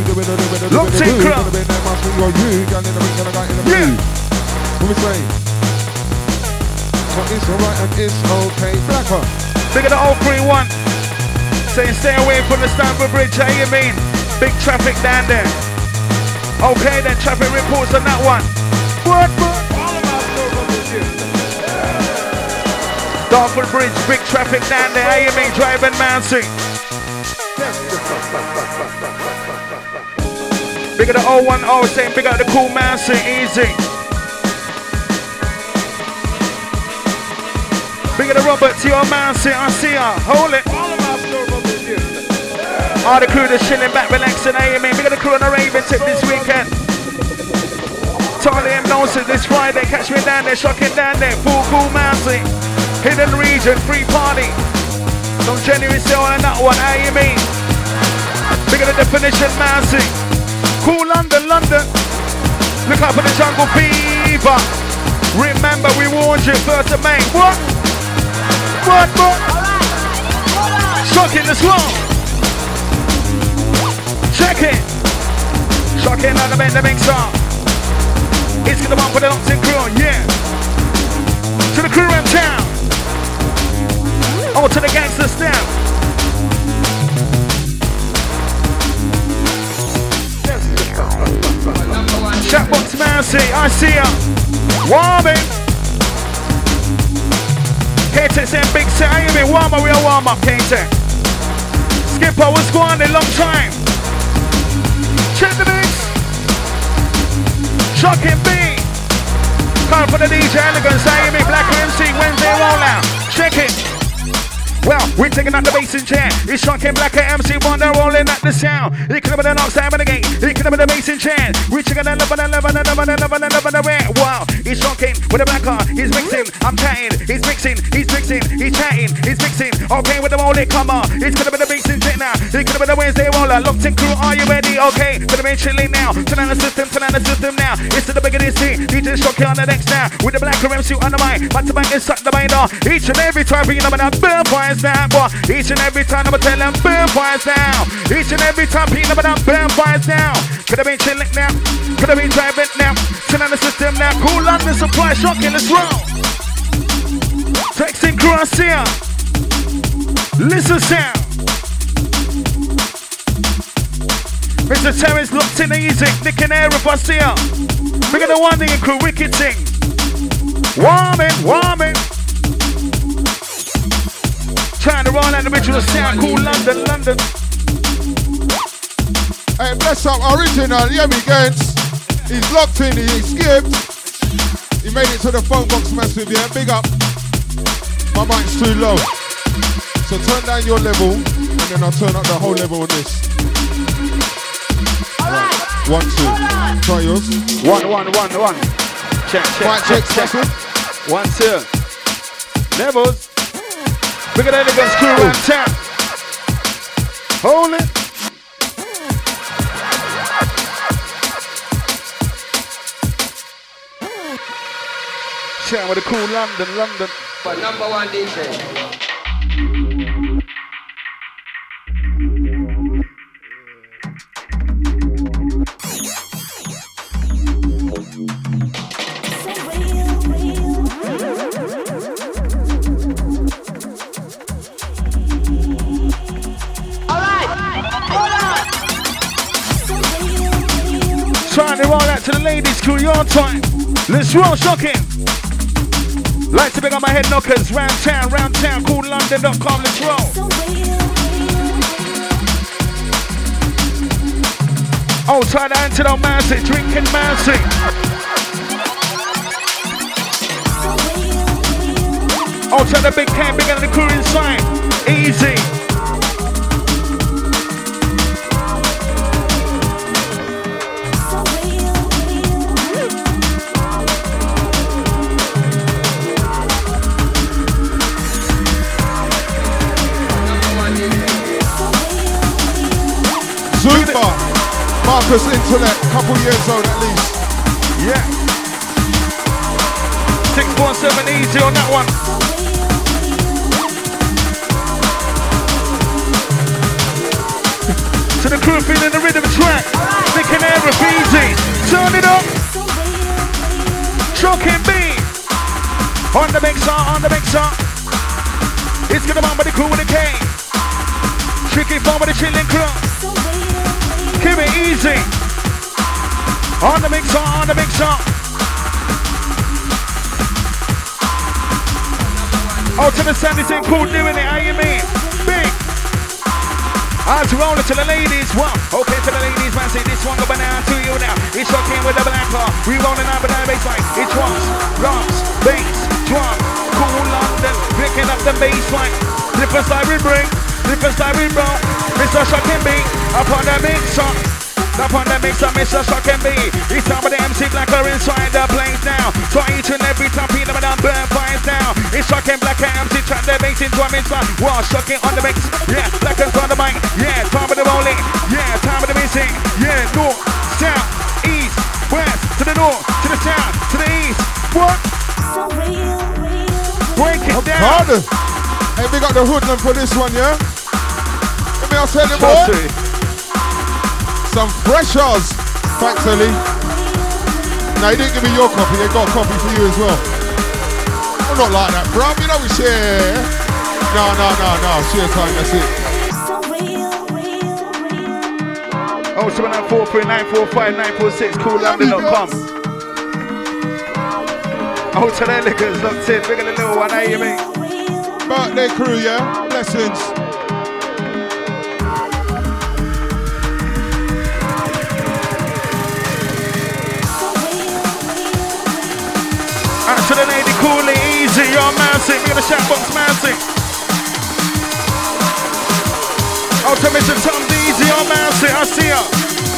Locked in crowd. Yeah. What we say? It's alright and it's okay. Blacker. Big of the 031. Saying stay away from the Stamford Bridge. How you mean? Big traffic down there. Okay then, traffic reports on that one. What? Dartford Bridge, big traffic down there. How you mean? Driving Mountain. Big of the 010 saying big up the cool Mountain. Easy. Big of the Robert to your Mountain. I see ya. Hold it. All the crew that's chilling back, relaxing, how you mean? Big of the crew on the Raven tip this weekend. Totally nonsense this Friday, catch me down there, shocking down there. Full cool Mountain, hidden region, free party. Some January sale on that one, how you mean? Big of the definition Mountain. Cool London, London. Look out for the jungle fever. Remember we warned you, 1st of May. What? Shocking as well. Check it. Shocking on the bend the mixer. It's gonna bump for the Lockton crew, yeah. To the crew around town. Oh, to the gangsters down. Chatbox Mousy, I see ya. Warming. K-Tech and Big Set, how you been? Warm up, we are warm up, K-Tech. Skipper, what's going on? A long time. Check the mix. Shocking beat. Come for the DJ Elegance, how you mean? Black MC, Wednesday rollout. Check it. Well, we're taking out the bass and chair. It's Shocking Black MC, one they're rolling at the sound. He could have been the knocks down in the gate. He could have been the bass and chair. We're checking the love and the red. Wow, he's shocking with the black car. He's mixing, I'm chatting. He's mixing, he's chatting, he's mixing. Okay, with the rolling, come on. He's gonna be the bass and chair now. He could have been the Wednesday roller. Locked in crew, are you ready? Okay, gonna be chilling now. Turn on the system now. It's to the bigger this thing. DJ Shocking on the next now. With the black MC on the mic. Back to back and suck the binder. Each and every time bringing them in a burn fire. Now, each and every time I'ma tell them burn fires now. Each and every time people about burn fires now. Could have been chilling now, could have been driving now. Turn on the system now. Cool London supply, Shocking, let's roll. Texting cross here. Listen sound. Mr. Terrence locked in easy. Nick and Air of us here. Bring the one thing and crew wicked thing. Warming. Trying to roll out the original sound, Cool London. Hey, bless up, original, Yemi Gents. He's locked in, he skipped. He made it to the phone box massive, yeah, big up. My mic's too low. So turn down your level, and then I'll turn up the whole level on this. Right. 1, 2. Try yours. 1. Check. Mic check. 1, 2. Levels. Big of the Elegance crew around town. Hold it. Chat with the cool London. But number one DJ. Trying to roll out to the ladies, crew, your time. Let's roll, Shocking. Like to big on my head knockers, round town, coollondon.com, let's roll. Oh, try to enter the Mousy, drinking Mousy. Oh, try the big can, big on the crew inside. Easy. Super. Marcus Intellect, couple years old at least. Yeah. 647 easy on that one. To the crew feeling the rhythm track. Graffiti. Turn it up. Shocking beat. On the mixer, on the mixer. It's gonna run with the crew with the K. Tricky fun with the chilling crew. Keep it easy. On the mixer, on the mixer. Oh, to the sound, this ain't cool doing it, how you mean? Big. Out to roll it to the ladies, one. Okay, to the ladies, man, say this one going down to you now. It's rocking with the black car. We rolling out with the baseline. It drums, drums, bass, drum. Cool London, picking up the baseline. Different style we bring, different style we bring. Mr. Shocking beat, up on the mixer. Up on the mixer, Mr. Shocking beat. It's time for the MC Blacker inside the place now. So each and every time, Peter, but I'm burn fires now. It's Shocking Blacker MC, track the bass in drum inside. Wow, Shocking on the mix. Yeah, Blacker's on the mic. Yeah, time for the rolling. Yeah, time for the mixing. Yeah, north, south, east, west, to the north, to the south, to the east. What? Break it down. Harder. Hey, we got the hoodlum for this one, yeah? Let me tell you, boy. Some freshers. Thanks, Ellie. Now, you didn't give me your copy. They got a copy for you as well. I'm not like that, bro. You know we share. No. Share time, that's it. Oh, 7943 945 946. CoolLondon.com. Oh, to the liquors locked in. Bigger than little one, how you mean? Birthday crew, yeah? Blessings. To the lady, cool it easy, you're massive. We're gonna shout box massive. Oh, to Mr. Tom Easy, you're massive. I see ya.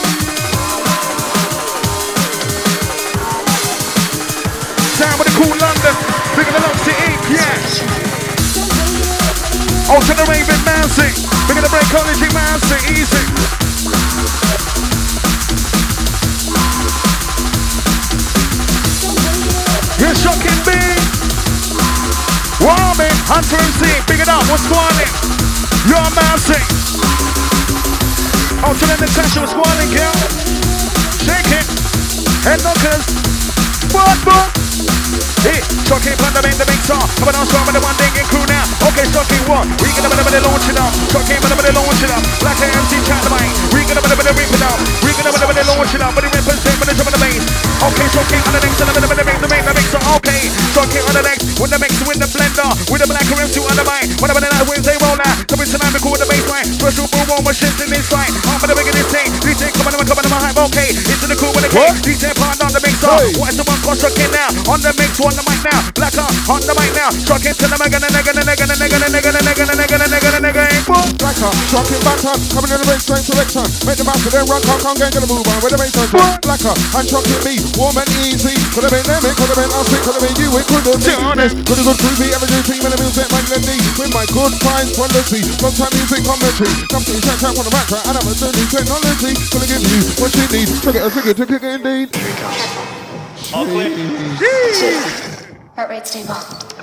Down with the cool London. We're gonna lock the ink, yeah. Oh, to the Raven massive. We're gonna break college massive, easy. You're Shocking beat. Warming, Hunter MC, big it up, what's squalling? You're massive. Oh, to the Natasha, what's squalling, girl? Shake it. Head knockers. What? Hey, Shocking, put them in the mixer. I'm gonna start with the one thing in crew now. Okay, Shocking, what? We gonna launch it up. Shocking, launch it up. Like an MC chat the mic. We gonna rip it up. We gonna launch it up. But it represents with the drum of the bass. Okay, Shocking on the next, the mixer. Okay, Shocking on the next, with the mixer, with the blender, with the Blacker MC on the mic. Whatever the night Wednesday roll out. Coming tonight, we call the baseline. Special boom, one machines in this line. I'm gonna begin this thing. DJ, come on, my hype. Okay, into the crew with the king. DJ, partner on the mixer. What is the one called Shocking now? On the mix, on the mic now. Blacker on the mic now. Shocking to the mega. Blacker, Shocking back up, coming in the bass, straight selection. Make the master, then run, can't get a move on. Where the bass is Blacker, and Shocking me, warm and easy. Could have been them, could have been us, could have been you, it could have been honest. Could have good groovy, ever do team in the music, man, let me. With my good finds quality, long time music commentary. Something you check out on the back track, and I'm a dirty technology. Gonna give you what you need. Figure to kick it indeed. All clear. Heart rate stable.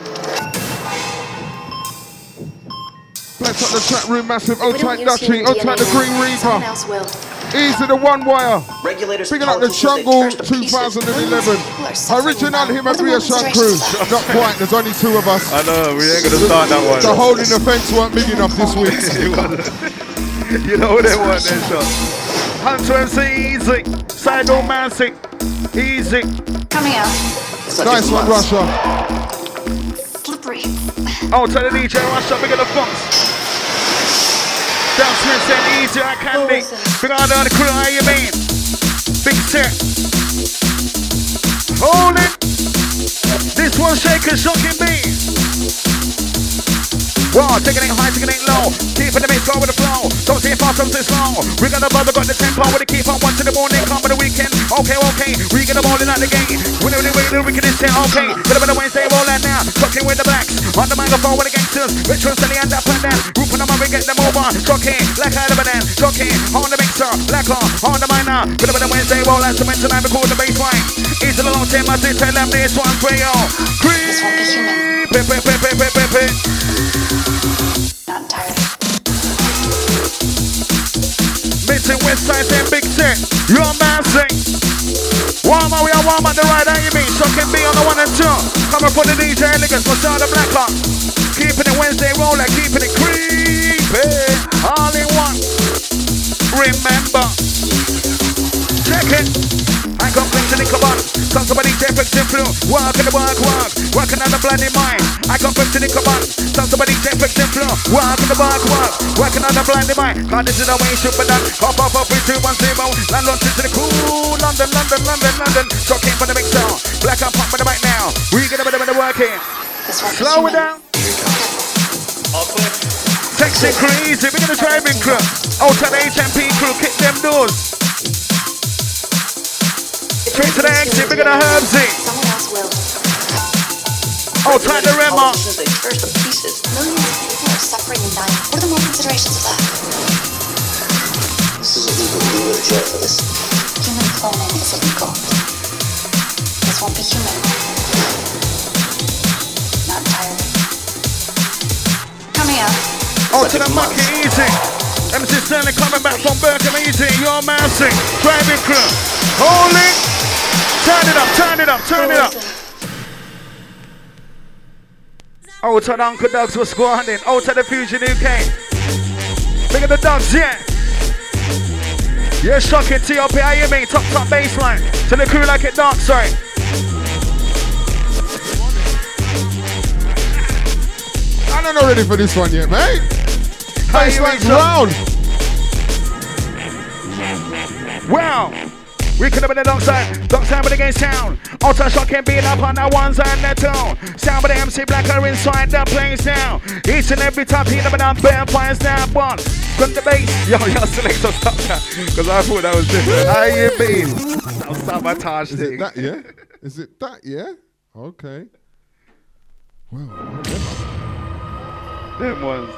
Bless up the chat room, massive. Old tight Dutchie, old tight the Green Reaper. Easy the one wire. Picking up the Jungle 2011. Original Himadria Shark crew. Not quite, there's only two of us. I know, we ain't gonna start that one. The hole in the fence weren't big enough this week. You know what they want then, shot. Hunter MC, easy. Side Massive, easy. Coming out. Nice one, Russia. Slippery. Oh, tell the DJ, Russia, big of the funks. Down Smith said easy, I can be. Big on the crew, how you mean? Big set. Hold it. This one shaker, Shocking beat. Wow, taking it high, taking it low. Keeping the mix go with the flow. Don't say fast, don't say slow. We got the buzzer, got the tempo. With the keep on 1 to the morning, come for the weekend. Okay. We get the ball in at the game. We're the wicked is set, okay. Get up on the Wednesday, roll out now. Talking with the blacks. On the microphone with the gangsters. Veterans and the end up and down. Grouping them up, we get them over. Talking, like I have a dan. Talking, on the mixer. Black on the minor. Get up on the Wednesday, roll out. So tonight we call the baseline. Easy the long time, I say tell them this one's for you. This won't be human. Not entirely. Mid-West Side, then big set. You're massive. the right, how you mean? Shocking B on the 1 and 2. Come up for the DJ Elegance, what's on the black up? Keeping it Wednesday roller, keeping it creepy. All in one. Remember. Check it. I got things in the come on. Some somebody defects in flu. Work in the work. Working on the bloody mind. I got things in the come on. Some somebody defects in flu. Work in the work. Working on the bloody mind. God, this is the way it should be done. Hop up 3, 2, 1, 0. Land launch into the cool. London. Talking for the big sound. Black and pop with the mic now. We get a bit of the working. Slow it down. Texting crew easy. We're gonna driving crew. Out to the HMP crew. Kick them doors. Straight to the exit, we're gonna Herbsy. Someone else will. Oh, time to Rema. Millions of people are suffering and dying. What are the more considerations of that? This is illegal. We go to jail for this. Human cloning is illegal. This won't be human. Not entirely. Coming out. Oh, to the monkey easy. MC Sterling coming back from Berkeley easy. Your mousing. Driving crew. Hold it. Turn it up. Oh, to the Uncle Dogs was squatting. Oh, to the Fusion UK. Look at the dogs, yeah. Yeah, shocking TOP, how you mean? Top baseline. To the crew like it dark, sorry. I'm not ready for this one yet, mate. Baseline's round. Wow. We could have been alongside with the game sound. Outer shocking being up on that one side and the two. Sound with the MC Blacker inside the place now. Each and every time he never done bare fires down one. Gun the bass. Yo, selector, stop that. Because I thought that was different. How you been? That was sabotage thing. Is it that, yeah? Is it that, yeah? Okay. Well, them ones.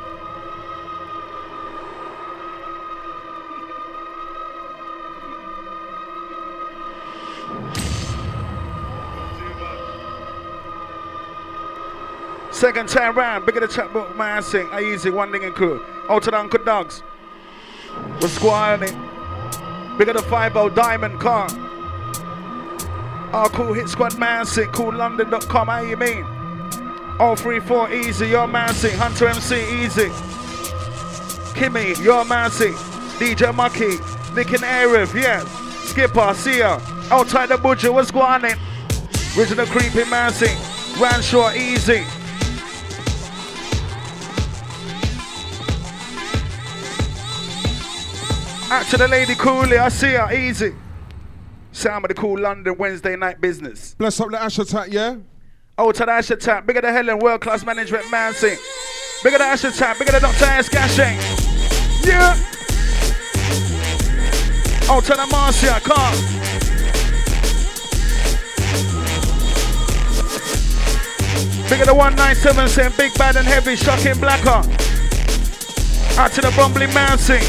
Second time round, bigger the chat book, man, sing. I easy, one thing and crew. Out to the Uncle Dogs. We're squatting. Bigger the 5-0 diamond car. Oh, cool hit squad, man, sing. CoolLondon.com, how you mean? 034, easy, your man, sing. Hunter MC, easy. Kimmy, your man, sing. DJ Mucky, Nick and Arif, yeah. Skipper, see ya. Outside the butcher, what's going on? Original creepy man, sing. Ranshaw, easy. Out to the lady Cooley, I see her, easy. Sound of the Cool London Wednesday night business. Bless up the Ash Attack, yeah? Oh, to the Ash Attack, bigger the Helen, world class management man sing. Bigger the Ash Attack, bigger the Dr. S. Gashing. Yeah. Oh, to the Marcia, car. Bigger the 197 saying big bad and heavy, shocking blacker. Out to the Bumbly man sing.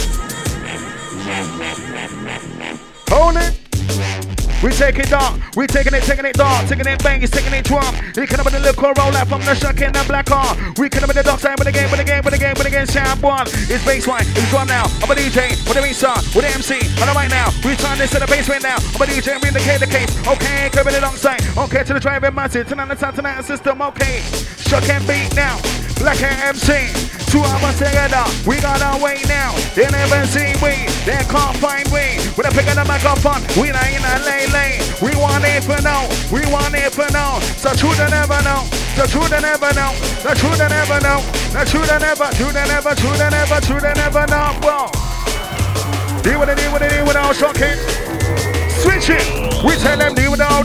Hold it. We take it dark, we taking it dark, taking it bang, he's taking it drum. He can have a little roll out from the shock in the black car. We can have the dark side with the game, sound one. It's baseline, it's drum now. I'm a DJ, with the bass with the MC, on the right now. We turn this to the bass right now. I'm a DJ, indicate the case. Okay, coming alongside. Okay, to the driving massive, turn on the sound tonight system, okay. Shock and beat now. Black Hair MC, 2 of us together, we got our way now. They never see we, they can't find we. With a pick of the microphone, we not in a lane. We want it for now, we want it for now. So true to never know, the truth to never know, the truth to never know, the truth to never, true to never, true to never, true to never know. Whoa. Deal with it without shocking. Switch it. We tell them deal without.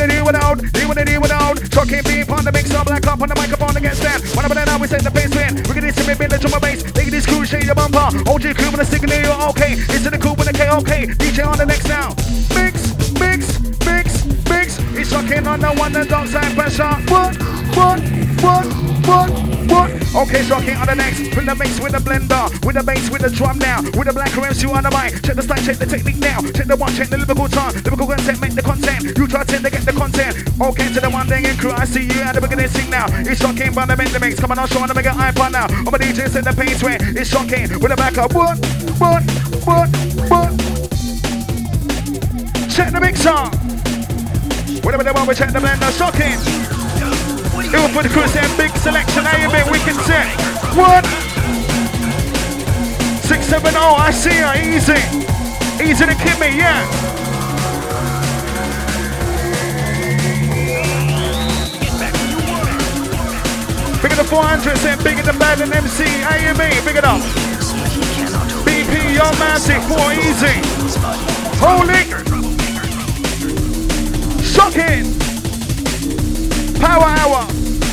Talking beef on the mix up like up on the microphone against them. One of them now we set the pace win. We can see me build the drummer bass. Take this cool shade your bumper. OG crew with a stick in there, okay. It's in the cool with a K-OK. DJ on the next now. Mix. He's shocking on the one that don't side pressure. What? Okay, shocking on the next. With the mix, with the blender, with the bass, with the drum now. With the black MC on the mic. Check the style, check the technique now. Check the one, check the lyrical tone. Lyrical content, make the content. You try to get the content. Okay, to the one thing in crew. I see you at the beginning, sing now. It's shocking, but the mix. Come on, I'll show on the mega iPod now. I'm a DJ, set the pace way. It's shocking. With the back up. What? Check the mixer. Whatever they want, we check the blender. Shocking. It will put the crew saying big selection. How you been? Wicked set. What? 670. I see her. Easy. Easy to kill me. Yeah. Bigger the 400, saying bigger the bad than MC. How you mean? Big it up. BP, your magic, 4 easy. Holy. Shocking. Power hour.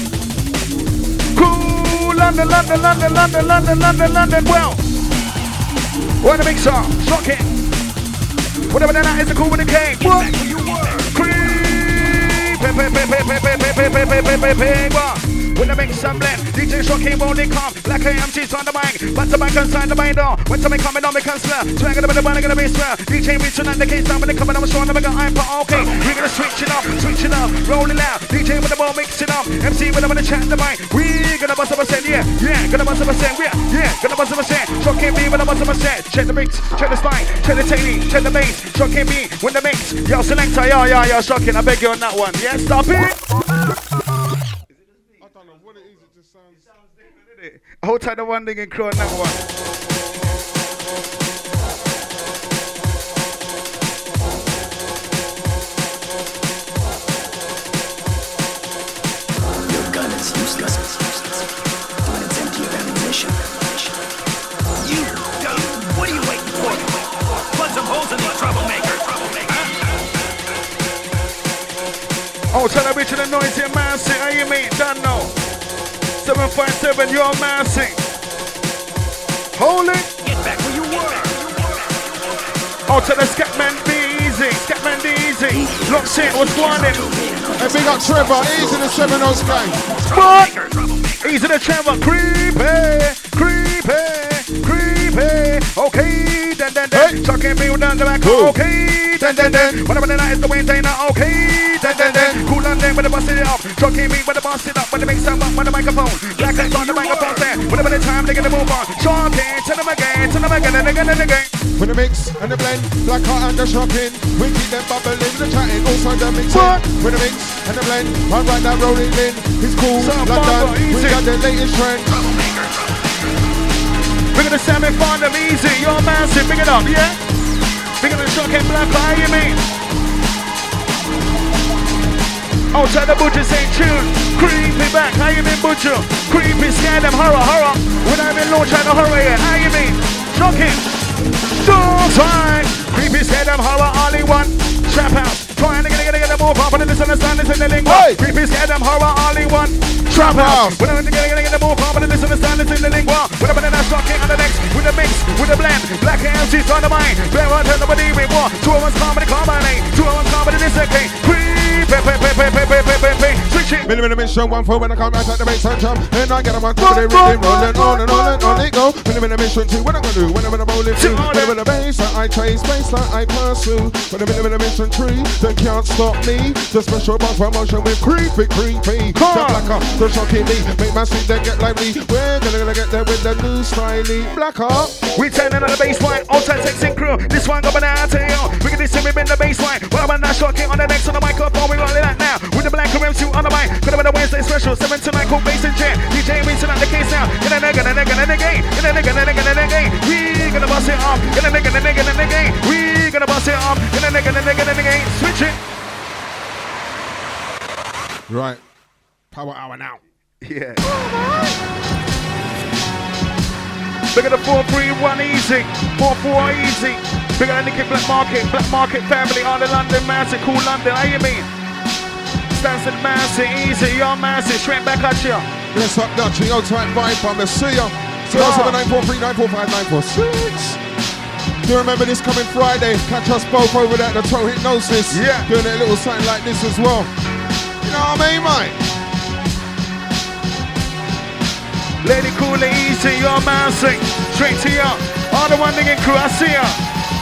Cool. London. Well. What a big song. Shocking. Whatever that is, the cool with the cake. What? Creep. When I make some blend, DJ Shocking won't come. Black AMC's on the mic, but the mic inside the mind door. When somebody coming on, we can slur. Swag on the bit, gonna be slur. DJ reaching out the case down when they coming on, we're strong, I'm for okay. We're gonna switch it up, roll it out. DJ with the ball, mix it up. MC with them on the chat the mic. We're gonna bust up a set, yeah, gonna bust up a set, yeah, gonna bust up a set. Shocking me with a bust up a set. Check the mix, check the spine, check the technique, check the bass. Shocking me with the mix. Yo, selector, yo, Shocking, I beg you on that one. Yeah, stop it. Hold tight the one thing and crew on that one. Your gun is useless. When it's empty of ammunition. You dumb. What are you waiting for? Put some holes in these troublemaker. Oh, tell a bitch of the noisy man, say, how you mean? Don't know. 757, you're massing. Hold it. Get back where you were. Oh, tell the Scatman be easy. Scatman be easy. Locks in, what's wanted? Hey, big up Trevor. Easy the 7 O's gang. What? Easy the Trevor. Creepy. Okay, then. Hey. Chucking me down the back. Ooh. Okay, then. Whatever the night is the wind, they know. Okay, then. Cool on them when they bust it up. Chucking me when they bust it up. When they make some up on the microphone. Black eyes on the microphone there. Whatever the time they gonna move on. Shocking, tell them again, and again. With the mix and the blend, Black Heart and the Shocking. We keep them bubbling, the chatting, also the mixing. What? With the mix and the blend, one right now rolling in. It's cool, So London, easy. we got the latest trend. We're gonna Sammy find them easy. You're massive, big it up, yeah? Big up the Shocking Black, how you mean? Outside the butcher saying tune. Creepy back, how you mean butcher? Creepy, scare them, horror. When I'm in launch at the horror, yeah, how you mean? Shocking. Don't find. Creepy, scare them, horror, all in one. Trap house. Trying to get them more pop and misunderstand this in the lingo. Hey. Creepy, scare them, horror, all in one. Trap house. When I'm get them more pop and misunderstand this in the lingo. When I'm in that Shocking on the next, with the mix, with the blend. Black AMC's on the mind. Play one, turn nobody with war. 2 of us comedy, combinate. 2 of us comedy, this okay. Switch it. Millimeter mission, 1 4 when I come right at the bass and jump. Then I get them on top of the rhythm, rolling on it go. Millimeter mission 2, what I'm gonna do when I'm in a rolling through. Whenever the bass that I chase, bass that I pursue. When I'm in millimeter mission 3, they can't stop me. The special boss promotion with creepy. The Blacker, the Shocking me. Make my seat they get lively. We're gonna get there with the new styly Blacker. We turning on the bass line, outside texting crew. This one going out to you. We get this in, we bend the bass line. Well, I'm not Shocking on the next on the microphone. We rolling that now. With the black MC on the mic. Gonna be the Wednesday special. 7 to 9 cool bass and chair. DJ Winston at the case now. Gonna again. We gonna bust it up. Gonna again. We gonna bust it up. Gonna again. Switch it. Right. Power hour now. Yeah. Look at the 4-3-1 easy. 4-4 easy. Big at the Black Market family on the London Massive, cool London, how you mean? Stansted Massive, easy, you're massive, straight back at you. Bless up Dutchy, old tight vibe, I'm a see ya. 07943945946. Do you remember this coming Friday? Catch us both over there at the Toe Hypnosis. Yeah. Doing a little something like this as well. You know what I mean, mate? Lady Cool and easy, you're massive, straight to you. All the one digging crew, I see ya.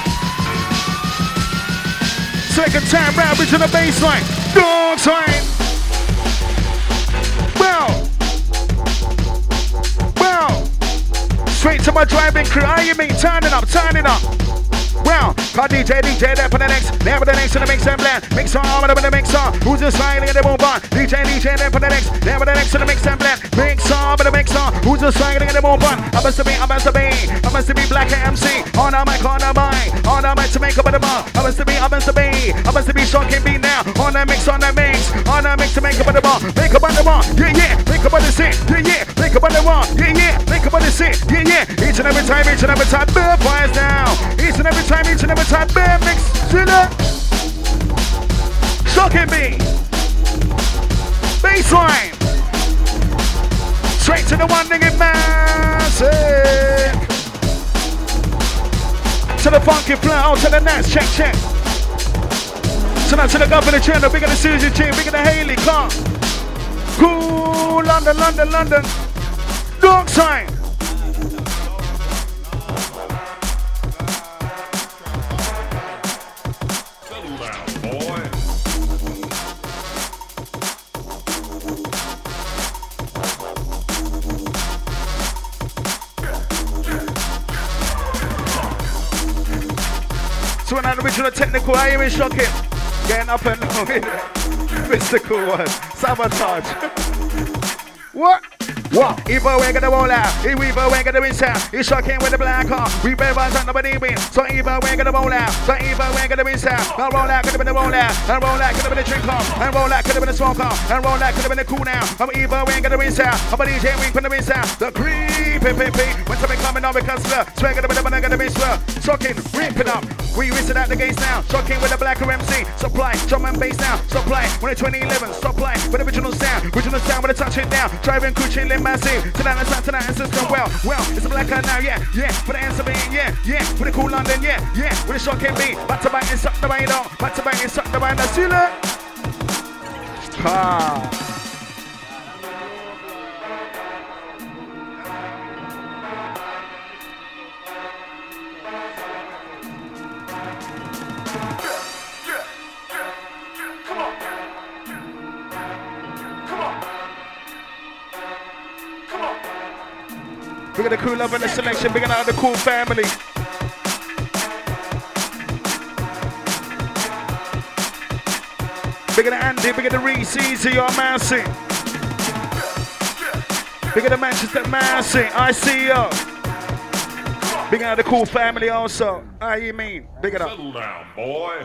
Second time round, bridge on the baseline. Dog time. Well. Straight to my driving crew. How you mean? Turn it up. Well, call DJ there for the next. There for the next to the mix and blend. Mix on, with the mix on. Who's just smiling at the move on? DJ there for the next. There for the next to the mix and blend. Mix on, with the mix on. Who's just smiling at the move on? I must be Black MC. On the mic, on the mic. On the mic to make up of the bar. I must be shocking beat now. On the mix, on the mix. On the mix to make up of the bar. Make up on the bar. Yeah, yeah. Make up on the sit. Yeah, yeah. Make up on the bar. Yeah, yeah. Make up on the sit. Yeah, yeah. Each and every time, bear fires down. Each and every time, bear mix. Zilla. Shocking beat. Baseline. Straight to the one thing it massive. To the funky flow, out to the next, check. So now to the governor channel, bigger than Susie G, bigger than Haley Clark. Cool, London. Dark side. So when an original technical, I hear it shocking. Getting up and down. Mystical one. Sabotage. What? Evil we're gonna roll out. Evil we're gonna win sound. He's shocking with the black car. We bear on nobody win. So evil we're gonna roll out. So evil we're gonna win sound. Now roll out, could have been the roll out. And roll out, could have been the drink off. And roll out, could have been the smoke off. And roll out, could have been the cool now. I'm evil we're gonna win sound. I'm a DJ wing from the win sound. The creepy. When something coming on because swear gonna be the one gonna be slur. Shocking, ripping up. We rinsing out the gates now. Shocking with the black MC. Supply, drum and bass now. Supply, when it's 2011. Supply, with the original sound. Original sound with the touch it down. Driving, crew chilling, massive. Tonight, and system. Well, it's a black eye now, yeah. With the answer being, yeah. With the cool London, yeah. With the shocking beat. Back to back and suck the bite on. Back to back and suck the bite on. See that? Big of the cool love and the selection, big out of the cool family. Big of the Andy, big of the Reese, Easy, your Massey. Big of the Manchester Massey, I see you. Big out of the cool family also. How you mean? Big it up. Settle down, boy.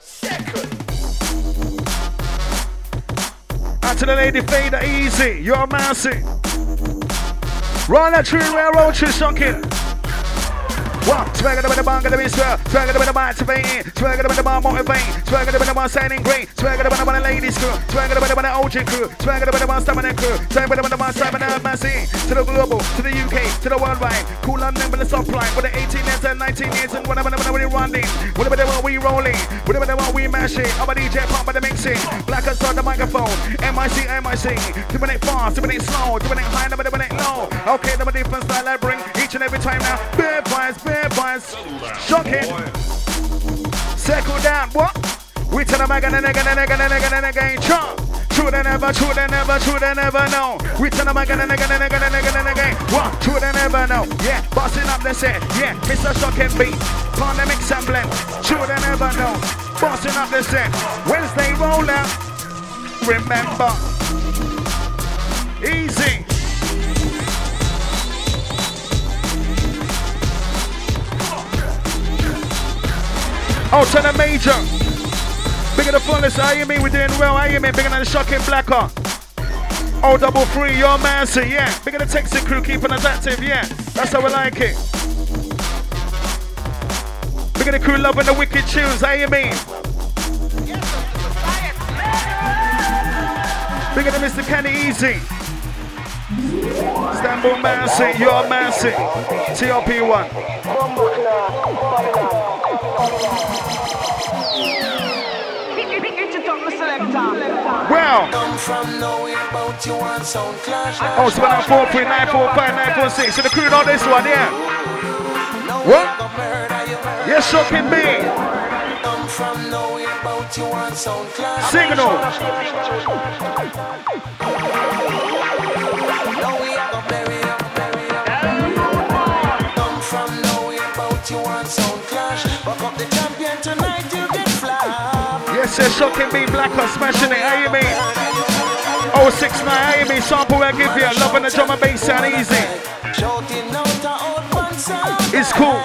Out to the lady Fader, Easy, your Massey. Run that tree, railroad tree, shocking. Swagger with the bang, gonna be swell. Swagger with the bar activating. Swagger with the bar motivating. Swagger with the bar signing great. Swagger with the bar ladies crew. Swagger with the bar OG crew. Swagger with the bar stamina crew. Swagger with the bar stamina massing. To the global, to the UK, to the worldwide. Cool London with the supply. With the 18 years and 19 years and whatever we running. Whatever they want, we rolling. Whatever they want, we mashing. I'm a DJ pump by the mixing. Black us on the microphone. MIC. Doing it fast, doing it slow, doing it high, doing it low. Okay, the different style I bring each and every time now. Bare vibes. Shocking. Circle down. What? We tell them again and again. True they never know. We tell them again and again. What? True they never know. Yeah, bossing up the set. Yeah, Mr. Shocking beat. On the mix and blend. True they never know. Bossing up the set. Wednesday roll out. Remember. Easy. Oh, to the major. Bigger the fullest, how you mean? We're doing well, how you mean? Bigger than the Shocking Blacker. Oh, 33, your Massey, yeah. Bigger the Texas crew, keeping us active, yeah. That's how we like it. Bigger the crew loving the wicked tunes, how you mean? Bigger than Mr. Kenny Easy. Istanbul Massey, your Massey. TRP1. Well, oh, so 943, 945, 946. So the crew on this one, yeah. What? Yes, Shocking B. Signal. says shocking being black or smashing it, how you mean? 069, how you mean? Sample I give you, loving the drum and bass sound easy. It's cool.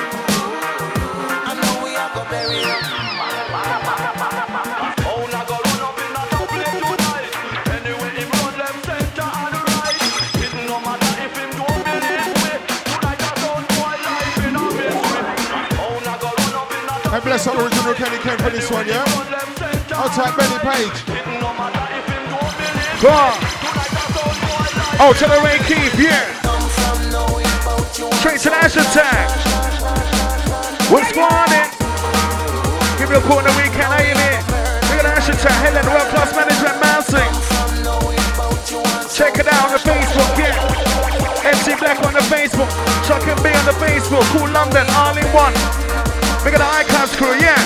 Hey, bless up original Kenny Ken for this one, yeah? I'll type Benny Page. Go on. Oh, to the Ray Keith, yeah. Straight to the action tag. What's going on? Give you a call in the weekend, how you mean? Look at the action tag, Helen, World Class Management, Mousing. Check it out on the Facebook, yeah. MC Black on the Facebook. Chuck and B on the Facebook. Cool London, all in one. Look at the Icons crew, yeah.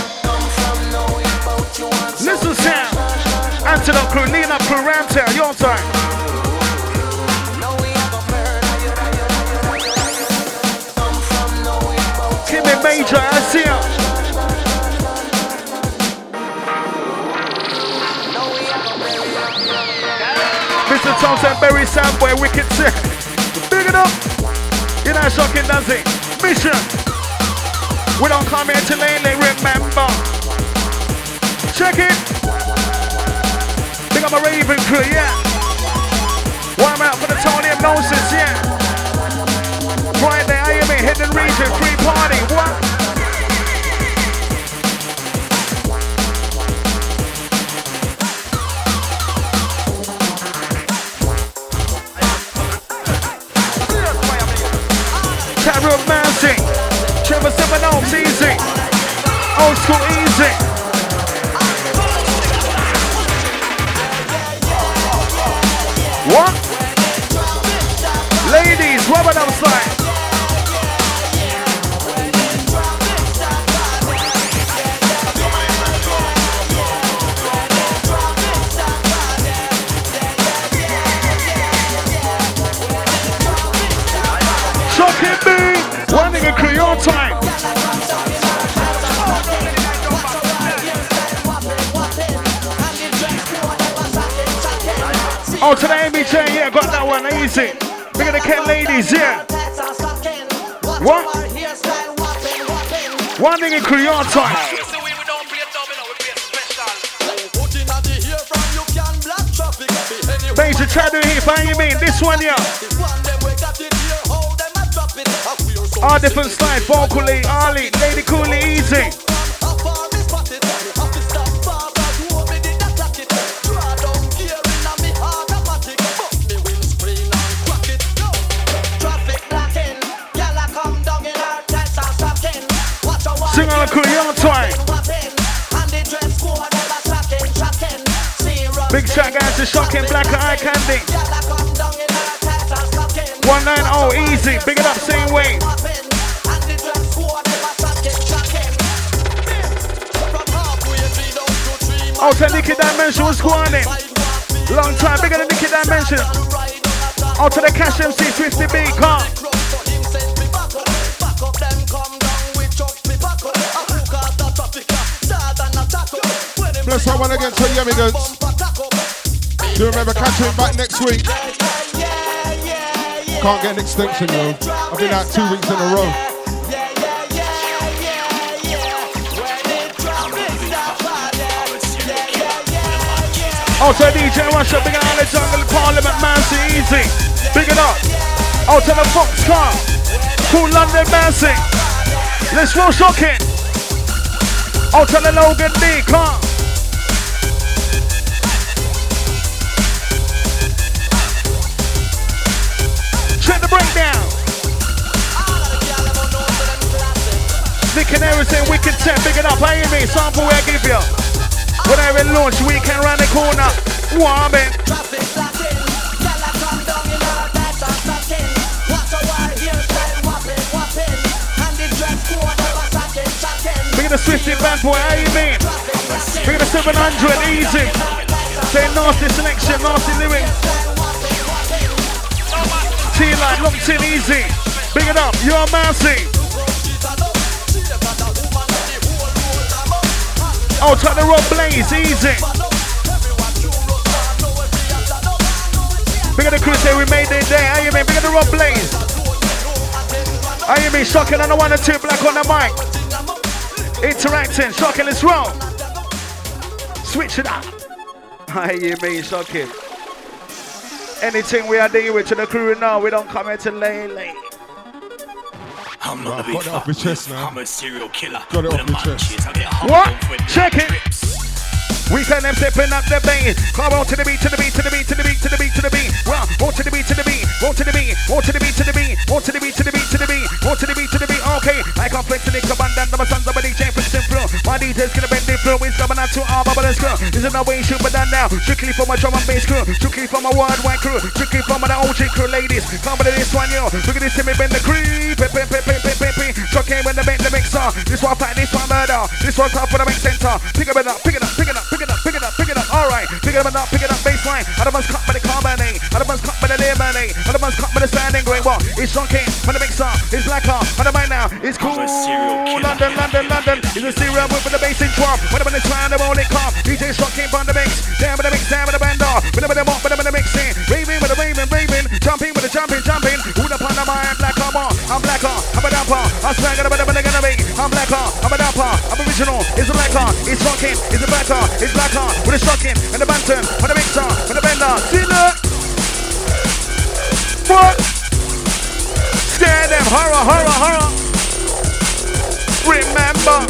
Listen sound. Antidote crew, Lean Up crew, Ramtail, your time. Kimmy Major, I see ya. Mr. Thompson, Berry Soundboy, Wicked Sick. Big it up. You know, shocking, does it? Mission. We don't come here to lately, remember. Check it. Big up a Raven crew, yeah. Warm out for the Tony Hypnosis, yeah. Friday, I am in Hidden Region, free party, what? Chat room bouncing. 7 ohms, easy. Old school, easy. What? Ladies, rub it outside. Shocking me. Running a crew your time. Oh, to the MBJ, yeah, got that one, easy. Big of the Ken ladies, yeah. What? One nigga crew your time. Major Chadu here, find you mean, this one, yeah. All different style, vocally, Ali, Lady Cooley, easy. Sing on the crew, your time. Big shout out to Shocking Black and Eye Candy. 190, easy. Big it up, same way. Oh, to Nicky Dimension, what's going on? Long time, bigger than Nicky Dimension. Oh, to the Cash MC 50B, come. Bless that one again to Yemigans. Do remember catching him back next week. Can't get an extension though. I've been out 2 weeks in a row. Oh, to DJ Rush up, big it on the jungle, Parliament, Mancy, easy. Big it up. Oh, to the Fox car. Cool London, Mancy. Let's roll Shocking. Oh, to the Logan D, come. Check the breakdown. Nick and everything, Wicked 10, big it up, how you mean? Sample where I give you. Whenever it launch, weekend round the corner. Warm it. Big at the Swifty band boy, how you mean? Big at the 700, easy. Say nasty selection, nasty lyrics. T-line, locked in, easy. Big it up, you're Mousy. Out on the road, Blaze, easy. Big of the crew say we made it there. How you mean? Big of the road, Blaze. How you mean? Shocking on the 1 and 2, Black on the mic. Interacting, Shocking, let's roll. Switch it up. How you mean? Shocking. Anything we are dealing with to the crew now, we don't come here to lay. I'm not a big got it off my chest now. I'm a serial killer. Got it off my chest. What? Check it. We tell them stepping up the bass. Come on to the beat, to the beat, to the beat, to the beat, to the beat, to the beat. Well, go to the beat, to the beat, go to the beat, go to the beat, to the beat, go to the beat, to the beat, to the beat, go to the beat, to the beat. Okay, like I'm flexing the commandant, my sons of a DJ flexing flow. My DJ's gonna bend the flow. It's coming out to our bubble and screw. This is no way shoot but done now. Strictly for my drum and bass crew, strictly for my worldwide crew, strictly for my OG crew, ladies. Come to this one, yo. Look at this, me bend the creep. Shocking when they make the mixer. This one fight, this one murder. This one's up for the main center. Pick it up, pick it up, pick it up, pick it up, pick it up, pick it up. Alright, pick it up, baseline. Other one's cut by the carbonate. Other one's cut by the lemonade. Other one's cut by the standing going. What? It's shocking when the mixer. It's blacker. On the mic now. It's cool. London. It's a serial whip with the bass in drum. When I'm in the trying to roll it calm. DJ shocking on the mix. Down with the mix, down with the band off. When I'm in the walk, when I'm in the mixing. Raving with the raving. Jumping with the jumping. Who the pan am I? I'm black, I'm on. I'm blacker. I'm a damper. I'm swagger, I'm gonna be. I'm blacker. I'm a damper. I'm original. It's a blacker. It's shocking. It's a blacker. It's blacker. With the shocking and the bantam. With the mixer. With the bender. See look. What? Scare them. Horror. Remember.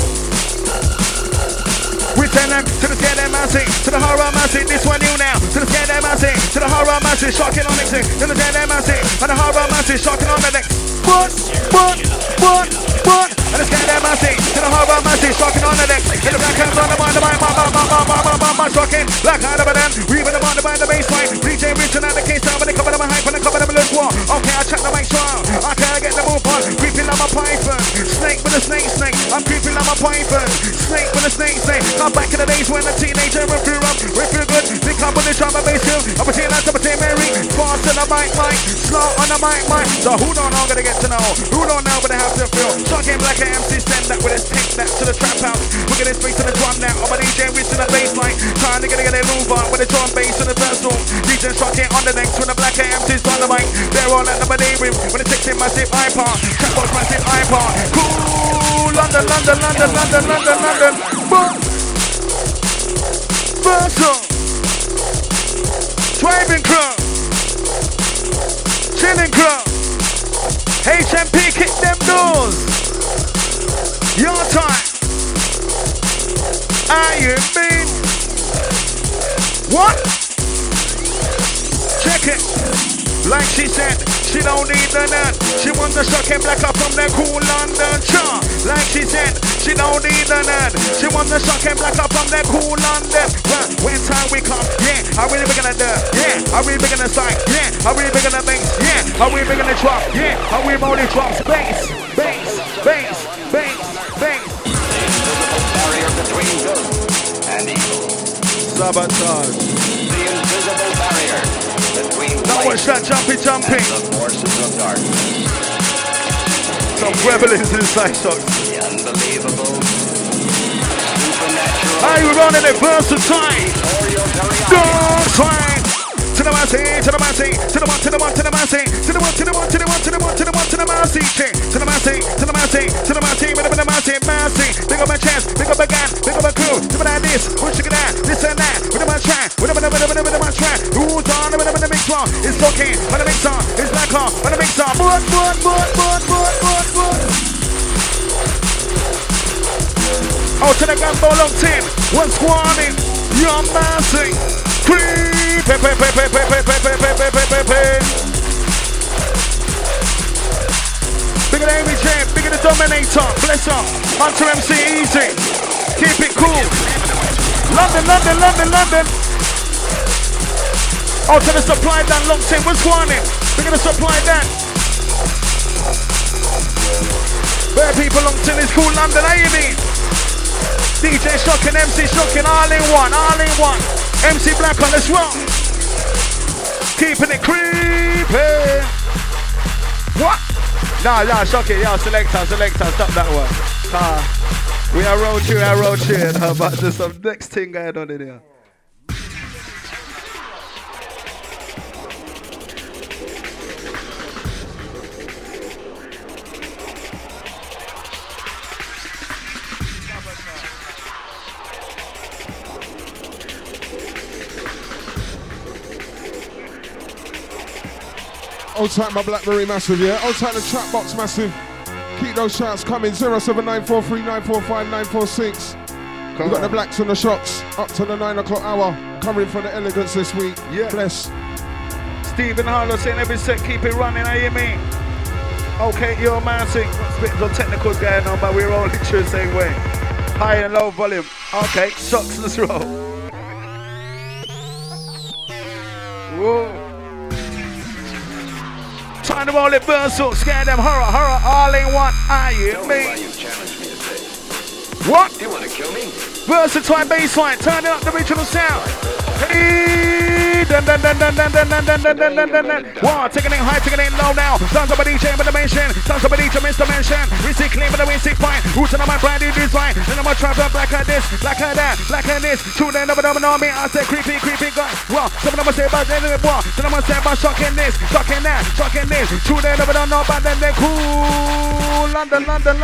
We tell them to the scare them massive, to the horror massive, this one new now, to the scare them massive, to the horror massive, shocking on next, to the scare them massive, and the horror massive, shocking on the next. What? And the scare them massive, to the horror massive, shocking on the next, and the black hands on the mind, shocking, black hand over them, we with the mind by the baseline, DJ Richard and the case down, when they cover them hype, when they cover them look war. Okay, I check the mic strong, okay, I get the move on, creeping like my python, snake with a snake, I'm creeping like my python, snake with a snake. I'm back in the days when a teenager went through good. Pick up on the drum and bass hill. I'm a teen, I'm a teen, Mary. Fast on the mic, slow on the mic. So who don't know, gonna get to know. Who don't know, but they have to feel. Shocking black MC, stand that with us, take that to the trap house. Look at this bass to the drum now. I'm a DJ with the bass line. Trying to get a move on with the drum bass in the first room. DJ shocking on the next when the black MC's on the mic. They're all at the money room. When it takes in massive iPod. Trap box massive iPod. Cool. London. Boom. Driving crew, chilling crew, HMP kick them doors. Your time. Are you mean? What? Check it. Like she said, she don't need the nut. She wants a shocking black up from the cool London chart. Like she said, she don't need the nut. She wants a shocking black up from the cool London. Well, when time we come, yeah, how really we gonna do? Yeah, how really we gonna sign? Yeah, how really we gonna bass? Yeah, how really we gonna drop? Yeah, how we only drop bass. Barrier between good and evil. Sabotage. The invisible barrier between now watch that jumping. and the forces of darkness. Some rebels inside shots. The unbelievable, supernatural. Hey, we're running it versatile. Or your very eyes. Don't try. To the massy, to the massy, to the one, to the one, to the massy, to the one, to the one, to the one, to the one, to the one, to the massy, to the massy, to the massy, to the massy, with the massy. Big up my chest, big up my gun, big up my crew. Do it like this, what you got? This and that. With my track, with my track. Who's on with the mix on? It's talking, when the mix on, it's black on, when the mix on. Boot. Oh, to the gumbo locked in, one squatting, you're massing. Creep. Big of the Amy Jam, big of the Dominator, bless her, Hunter MC easy, keep it cool. London. Oh, to the supply dan locked in, what's going on? Big of the supply dan. Where people locked in, it's cool London, how you mean? DJ shocking, MC shocking, all in one. MC Black on as well. Keeping it creepy. What? Nah, shock it. Yo, selector, stop that one. We are road here, but there's some next thing going on in here. Old tight my Blackberry massive, yeah? Old tight the chat box massive. Keep those shouts coming. 07943943946. We've got the blacks and the shocks up to the 9 o'clock hour. Covering for the elegance this week. Yeah. Bless. Stephen Harlow saying every set, keep it running, how you mean? Okay, you're mounting. Bits of technicals going on, but we're all literally the same way. High and low volume. Okay, shocks, let's roll. Whoa. Time to roll it, burst up, scare them, horror, all in one. Are you Tell me me? why you challenged me today. What? You want to kill me? Versatile bassline, turning up the original sound. Hey, dun dun dun dun dun dun dun dun dun dun dun dun dun. Wow, taking it high, taking it low now. Sounds of a DJ in the dimension. Sounds of a DJ in the dimension. We see clean, but we see fine. Roots in my brand new design. And I'm gonna try to black like this, black like that, black like this. Two then never know me. I say creepy guy. Well, some of them say about the war. Some of them say about shocking this, shocking that, shocking this. Two then never know about them. They cool. London.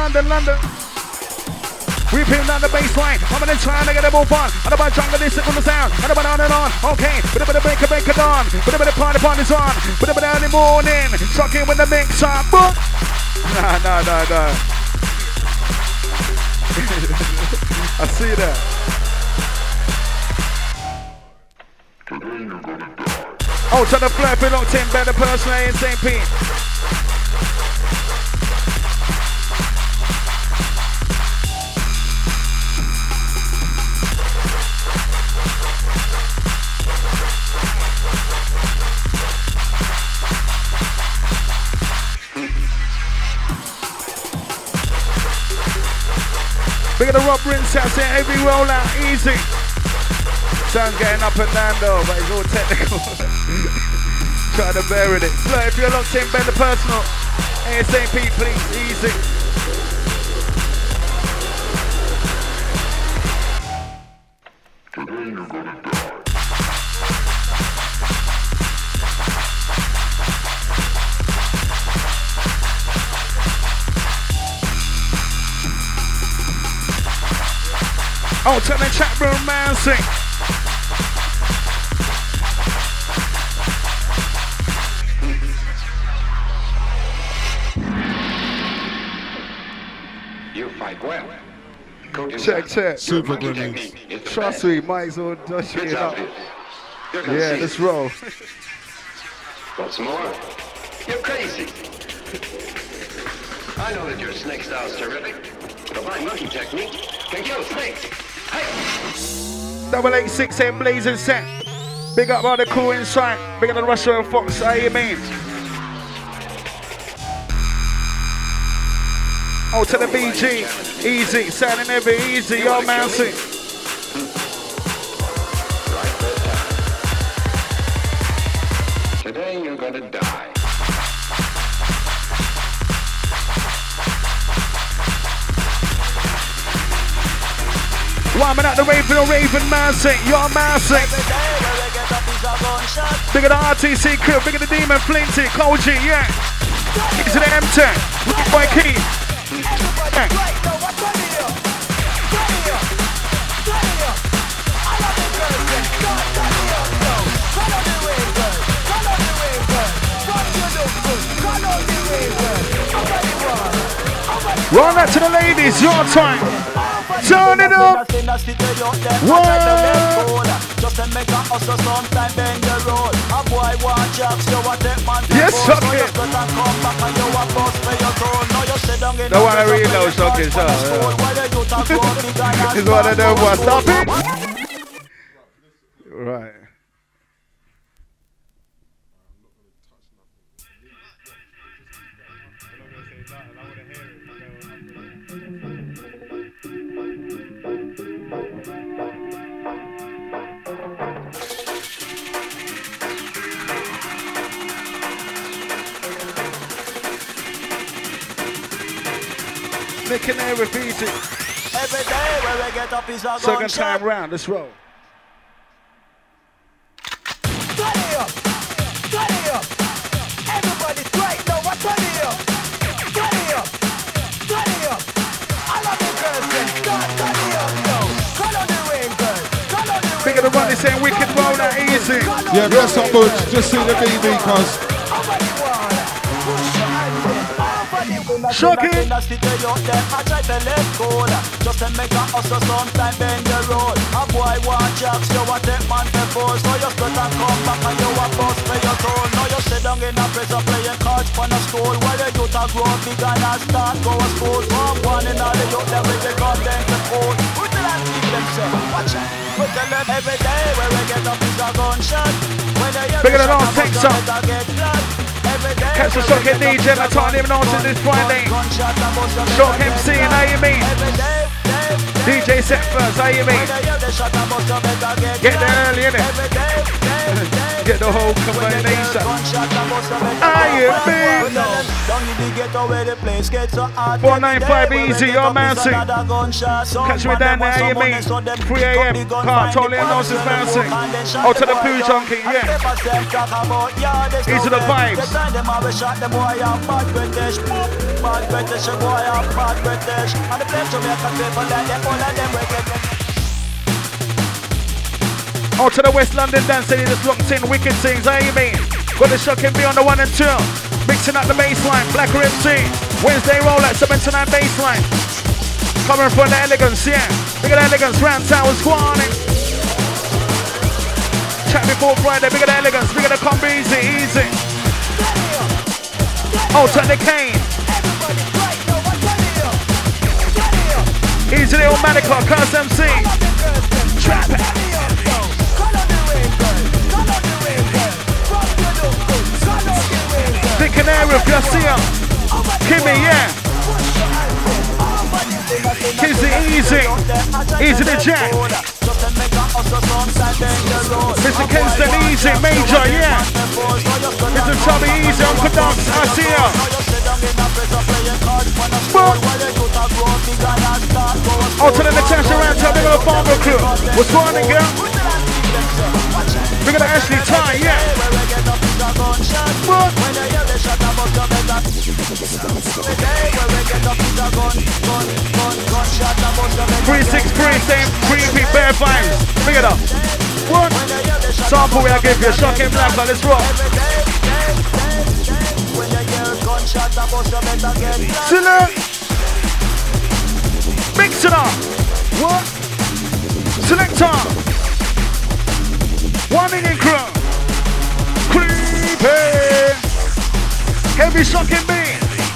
We pin down the baseline. I'm gonna try and get a move on. I'm about jungle this on the sound. I'm about on and on. Okay, bit of break it on. Bit of party's on. Bit of early morning. Shocking with the mix up. No. I see that. Oh, to the flirting locked in. Better personally in St. Pete. Big of the Rob Rinse out there, every roll out, easy. Sound getting up and down though, but it's all technical. Trying to bear with it. Look, if you're locked in, better personal. ASAP, please, easy. Oh, tell the chat room man sing. You fight well. Check. Super grenades. Trust me, Mike's all dodgy it up. Yeah, let's roll. What's more? You're crazy. I know that your snake style's terrific, but my monkey technique can kill snakes. Hey! 886 M blazing set. Big up all the crew inside. Big up the Russia and Fox, how you mean? Oh, to the BG. Easy, sounding every easy. Yo, man, sing. Today you're gonna die. One minute, the Raven man sing. Yo, man, sing. Big of the RTC crew, big of the Demon Flinty, Koji, yeah. Into the M10. Boy Key. Run that to the ladies, your time. Turn it up. What? Yes, suck it. No one I really know, suck it. It's one of them ones. Stop it. Right. Nick and Air repeat it. every day when we get up is a Second gunshot. time round, let's roll. Turn it up, turn it up. Everybody's right now, what turn it up? Turn it up, turn it up. All of the girls say, turn it up now. Call on the rain, girl. Call on the rain. Big of the run, they saying wicked roll that easy. Yeah, bless up, Butch. Just see the BB, cuz. Shock it. I try to let go. Just to make a hustle sometime bend the road. A boy want jacks, you want take man to force. So you strut and come back and you a bust for your soul. Now you sit down in a prison playing cards on a stool. While the youth are grown big and start go to school. From one in all the youth them with the content to food. We tell them keep them safe, watch out. We tell them every day when we get up is a gunshot. When they hear Bigger than the all, shot, take I'm some. gonna get blood. Catch the Shock Him DJ, I can't even answer this Friday. Shock MC, and how you mean? DJ set first, how you mean? Get there early, innit? Get the whole combination. How you mean? 495 easy, your man sing. Catch me down there, how you mean? 3 a.m. Car, totally announces bouncing. Out to the poo junkie, yeah. These are the vibes. Out to the West London dance, they just locked in wicked things, how you mean? Got the Shock and be on the 1 and 2. Mixing up the baseline, Black MC. Wednesday roll at 7 to 9 baseline. Coming from the elegance, yeah. Look at the elegance, round town was squanning. Chat before Friday, bigger the elegance, bigger the combo, easy, easy. Oh, turn the cane. Easy little Manica, Curse MC. Trap it. The Canary of Garcia. Kimmy, yeah. Kizzy, easy. Easy the Jack. Mr. Kingston, easy. Major, yeah. Mr. Chubby, easy. Uncle Dogs, I see ya. Oh, to the Natasha Rantel, big of the Farmer crew. What's going on, girl? Big of the Ashley Ty, yeah. 363, same creepy bare vibes. Big it up. What? Sample where I give you a Shock and Black, let's rock. Select. Mix it up. What? Selector. 1 million crew. Creepy. Heavy Shocking me.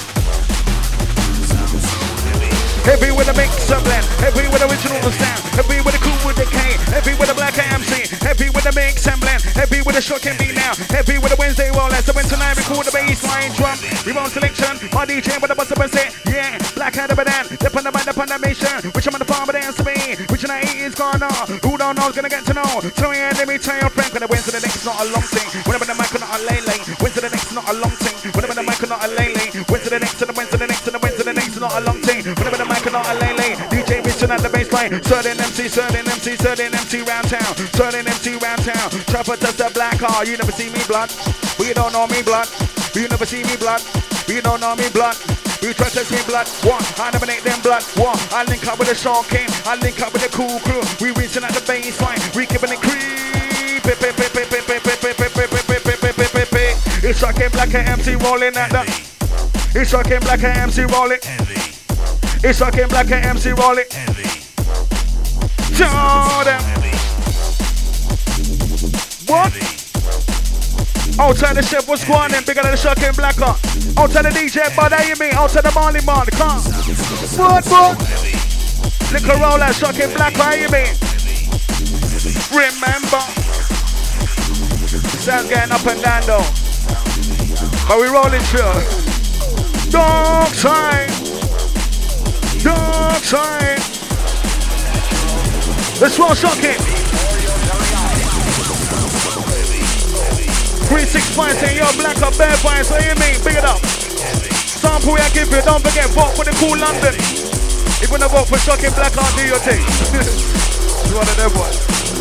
Heavy with a mix of blend, heavy with original sound, heavy with a cool with the K, heavy with a Black MC, heavy with a mix and blend, heavy with a Shocking beat now, heavy with a Wednesday roll, as I went tonight, record the bassline drum, rebound selection, my DJ with a bust up and say, yeah, Black had a banana, dip on the band, mission, which I'm on the farm, but dance to me, which I ain't is gone on, who don't know is gonna get to know, so yeah, let me tell your friend, when I went to the next, not a long thing, whenever the mic not a lay, went to the next, not a long thing, whenever the mic not a lay, went to the next, and went to the next, and went to the next, not a long thing, whenever the mic not a lay, DJ Vision at the baseline, certain MC round town, certain MC round town, Trapper touch the black car, you never see me blood, we don't know me blood, you never see me blood, we don't know me blood, we try to see blood, what, I nominate them blood, what, I link up with the Sean King, I link up with the cool crew, we reaching at the baseline, we keeping it creep, it's Shocking Black MC rolling at the, it's Shocking Black MC rolling. It's Shocking Black and MC rolling. Jordan. What? Outside the chef was going in bigger than the Shocking Black. Outside the DJ, but how you mean? Outside the Marley Man, come. What? Look a roll at Shocking Black, how you mean? Remember. Sounds getting up and down though. But we rolling through. Dark side. Dark side. Let's roll Shocking. 365 saying yo Black up bare fire, so you mean big it up. Sample I give you, don't forget vote for the cool London. If you wanna vote for Shocking Black, I'll do your thing. It's one of them ones.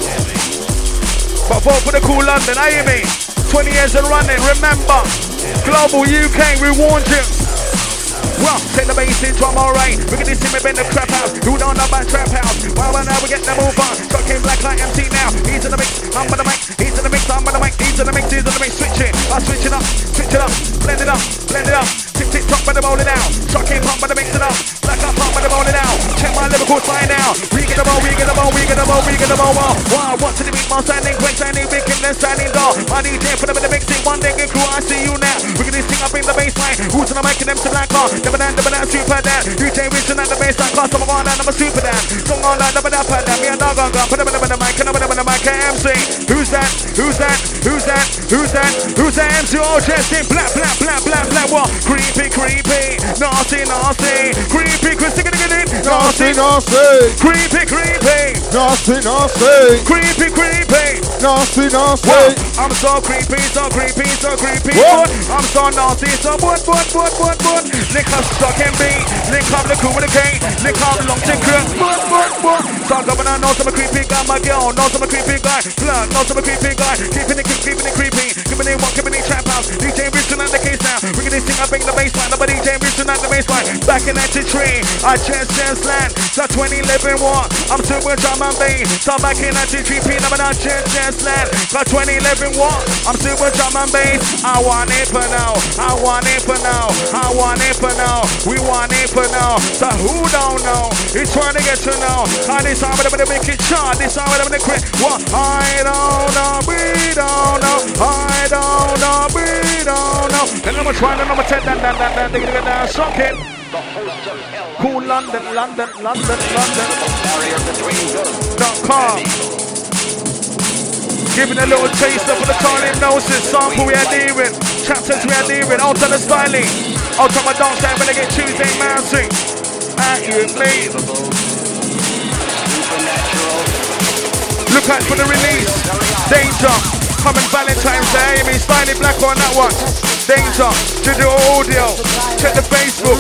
But vote for the cool London, I hear me. 20 years and running, remember. Global UK, we warned you. Well, take the bass in drum, alright. We're gonna see me bend the crap house. Who don't know about trap house? Well, now we get the move on. Shocking Black like MC now. He's in the mix, I'm on the mic. He's in the mix, I'm on the mic. He's in the mix, he's in the mix. Switch it, I switch it up, blend it up, blend it up. Tick tick tock, by the roll it out. Shocking pump, by the mix it up. Black up, pump, by the roll it out. Check my Liverpool sign now. We get the ball, we get the ball, we get the ball, we get the ball. Wow, what to the beat, my standing, great standing, wicked and standing door. My DJ for them in the mixing, one day good crew, I see you now. We're gonna sing up in the baseline. Who's in the mic and them to black car? Never that, super dan. DJ Richard at the baseline, cause I'm on that, I'm a super dan. Song on that, never that, me and dog on gun. Put them in the mic, and I'm in the mic, MC. Who's that? Who's that? Who's that? Who's that? Who's that MC? All dressed in black, black, black, black, black. What? Creepy, creepy. Nasty, nasty. Creepy, Christy, get it. Nasty, nasty. Creepy, creepy. Nasty, nasty. Creepy, creepy. Nasty, nasty. What? I'm so creepy, so creepy, so creepy. What? I'm so nasty, so what? Lick up Shocking beat, lick up the crew with a K, lick up long to crew. Start going on, knows I'm a creepy guy, my girl, knows I'm a creepy guy. Blood, knows I'm a creepy guy. Keeping it creepy. Giving it one, giving it trap house. DJ Richard at the case now. We're gonna sing up in the baseline. Nobody DJ Richard at the baseline. Back in 93, I just land. So 2011 what? I'm super drum and bass. So back in 93, number I just land. So 2011 what? I'm super drum and bass. I want it for now. I want it for now. I want it for now. We want it for now. So who don't know? He's trying to get to know. How this time with the wicked chart. This time with the crit. What? I don't know. We don't know. I don't know. We don't know. And number 1, and number 10. Down. Shocking. Cool London. .com. Giving a little taste of the Carly Hypnosis sample we are dealing. Chapters we are dealing. Out on the styling. Out on my dance time when I get Tuesday mounting. Accurately. Look out for the release. Danger. Coming Valentine's Day. I mean, styling black on that one. Danger. To the audio. Check the Facebook.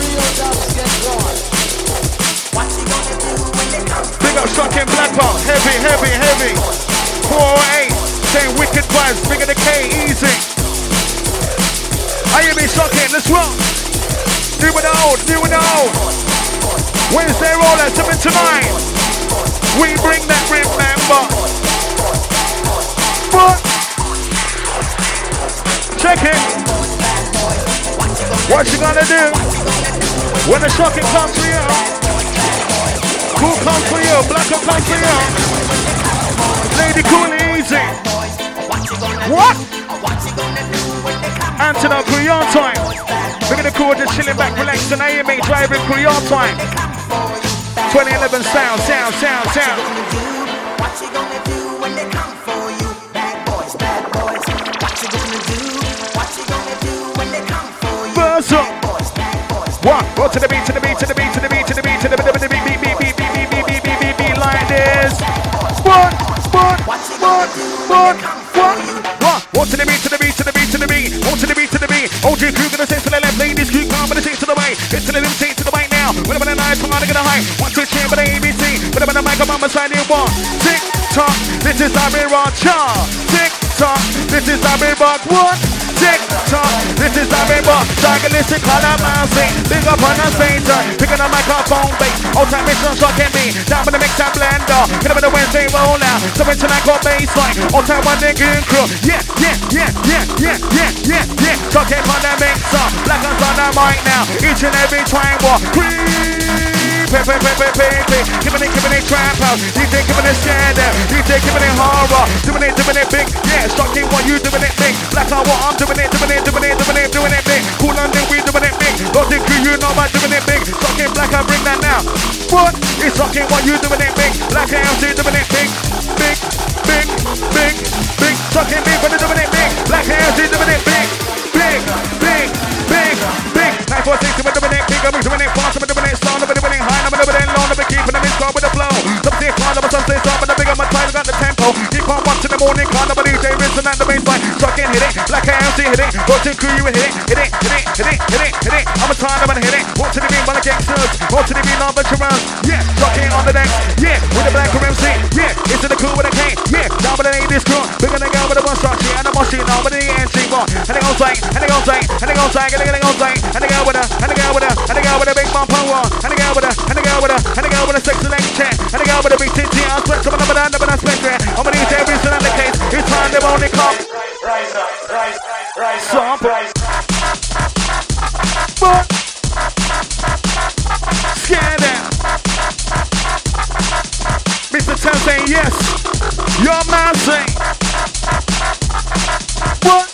Big up Shocking Black on. Heavy. 408. Saying wicked vibes. Bigger the K. Easy. I hear me Shocking. Let's rock. Do it out. Wednesday roll at 7 to 9. We bring that remember. But check it. What you gonna do when the Shocking comes for you? Who comes for you? Black will come for you. Lady Cool Easy. What? Antonin Creole time. We're gonna call just chilling back, relaxing, AMA driving Creole time. 2011 sound. What you gonna do when they come for you? Bad boys. What you gonna do? What you gonna do when they come for you? Buzz up. Bad boys. What? Go to the beat, like this. What? What to the beat. OG crew gonna say to the left, ladies crew come gonna say to the right. It's to the left, say to the right now. Whenever the night come on, they're gonna hide. Want to change but the ABC. Whenever the mic, I'm on my side, you want. Tick tock, this is our rock char. Tick tock, this is our rock what? Tick tock, this is our rock. Diagonistic color mousing. Big up on the spacer. Picking up microphone bass. Old time mission Shocking me. Down with the mix and blender. Get up in the Wednesday roll now. So into that got baseline. Old time one day good crew. Yeah. Shocking on the mixer. Black one's on the mic now. Each and every time what? Giving it trap house. DJ giving it shadow. DJ giving it horror. Doing it big. Yeah, Shocking what you doing it big. Black on what I'm doing it big. Cool London, we doing it big. Don't think you know about doing it big. Shocking Black, I bring that now. What? It's Shocking what you doing it big. Black MC doing it big. Shocking big, but doing it big. Black MC doing it big. 946, we're doing it big. I'm doing it fast, I'm doing it slow, I'm doing it high, I'm doing it low, I'm keeping them in score with the flow. Some say hard, some say soft, but the bigger my time, got the tempo. Keep on once in the morning, call nobody DJ Rinse and at the baseline. Shocking hit it, Black MC hit it, go to crew you hit it. I'm a time, I'm gonna hit it. Watch to the beat, by the gangsters. More to the beat, non veterans. Yeah, rocking on the decks. Yeah, with the black MC. Yeah, it's in the crew with a K. Yeah, down with the ladies crew. Bigger than go with the bus structure and the machine now with the entry bar. And they gon' sing, and they gon' sing, and they gon' sing, and they gon' sing, and they go with a, and they go with a, and they go with a big bump power. And they go with a, and they go with a, and they go with a sexy leg check. And they go with a big titty. I'll split some of them, but I'm split. I'm gonna use every single the case. It's time they only come. Rise up, rise, Stop. rise. But scare them. Mr. Tell saying yes. Your man saying what?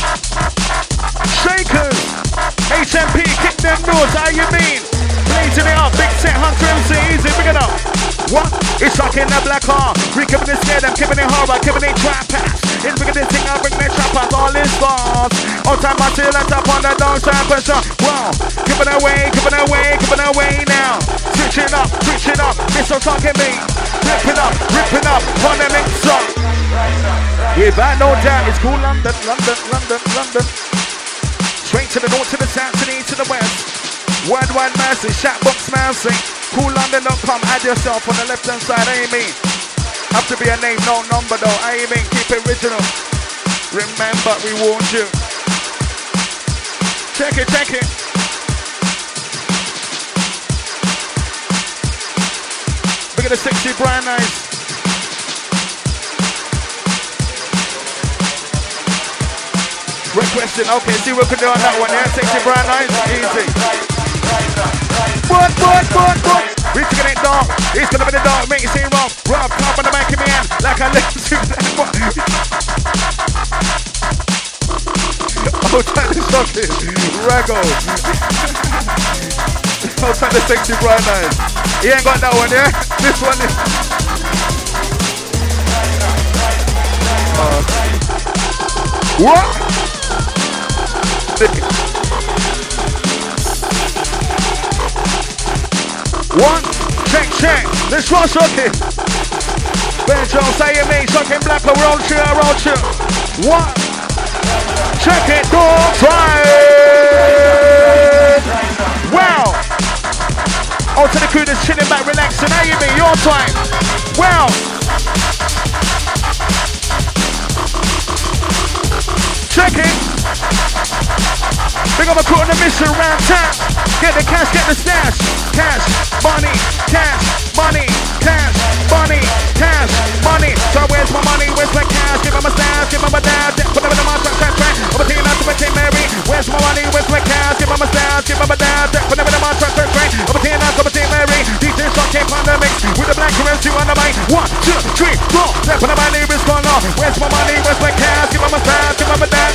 Shakers. HMP, kick them doors. How you mean? Blazing it up. Big set Hunter MC. Easy, big it up. What? It's rocking the black heart. We keeping it scared, I'm keeping it horror, keeping it trap pass. It's bigger this thing, I'll bring the trap pass, all is stars. All time I till I top on the downside pressure. Wow, keeping away now. Switch it up, Mr. Talking me. Rip it up, on the mix up. Without no doubt, it's cool London. Straight to the north, to the south, to the east, to the west. Worldwide mercy, Shotbox mercy. CoolLondon.com, add yourself on the left hand side, I mean. Have to be a name, no number though, I mean. Keep it original. Remember, we warned you. Check it. Look at the sexy brand nice. Requesting, okay, see what we can do on that one, yeah? Sexy brand nice, easy. What? We're taking it dark. It's gonna be the dark, make it seem wrong. Rob, come on the mic in me hand, like I listen to that. Oh, time to shock it. Raggo. Oh, time to sexy bright night. He ain't got that one, yeah? This one is. What? One, check. Let's roll shocking. Ben Jones, say it me, shocking black, roll chill. One, check it, dogs, right. Wow. On to the crew that's chilling back, relaxing. How you mean? Your time. Wow. Check it. Big up a crew on the mission round town. Get the cash, get the stash. Cash, money. So where's my money? Where's my cash? Give him a stash, give him a dash. Put them in the monster track. I'm a teen out to my team Mary. Where's my money? Where's my cash? Give him a stash, give him a dash. Put them in the monster track. I'm a teen out to my team Mary. DJ Shock came on the mix with the black currency on the mic. 1, 2, 3, 4. Step on the money, where's my money? Where's my money? Where's my cash? Give him a stash, give him a dash.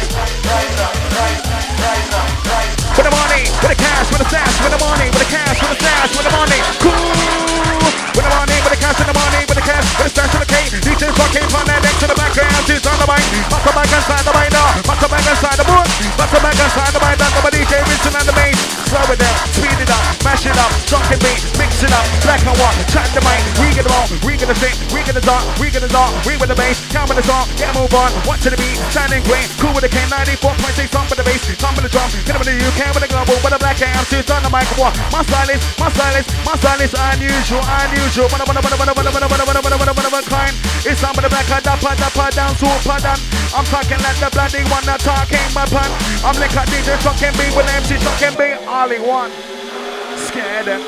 With the money, with the cash, with the stash, with the money, with the cash, with the stash, with the money. Cool. With the money, with the cash, and the money, with the cash, with the stash, with the K. DJ Shock came from that next to the background. She's on the mic. Back to back inside the binder. Back to back inside the boot. Back to back inside the binder. Come on, DJ Winston and the bass. Slow it down, speed it up, mash it up, shocking beat, mix it up, black and white, track the mic, we get it on, we get the sing, we get the dark, we get the dark, we with the bass, count with the song, get a move on, what to the beat, shining green, cool with the K, 94.6, thump with the bass, thump with the drum, hit with the UK with the global, with the black AM, suits on the mic, what? My style is unusual, kind, it's some of the black, dapper, down, super done, I'm talking like the bloody one, that talking my pun, I'm like a DJ Shocking B with MC Shocking B, all in one. Scared them.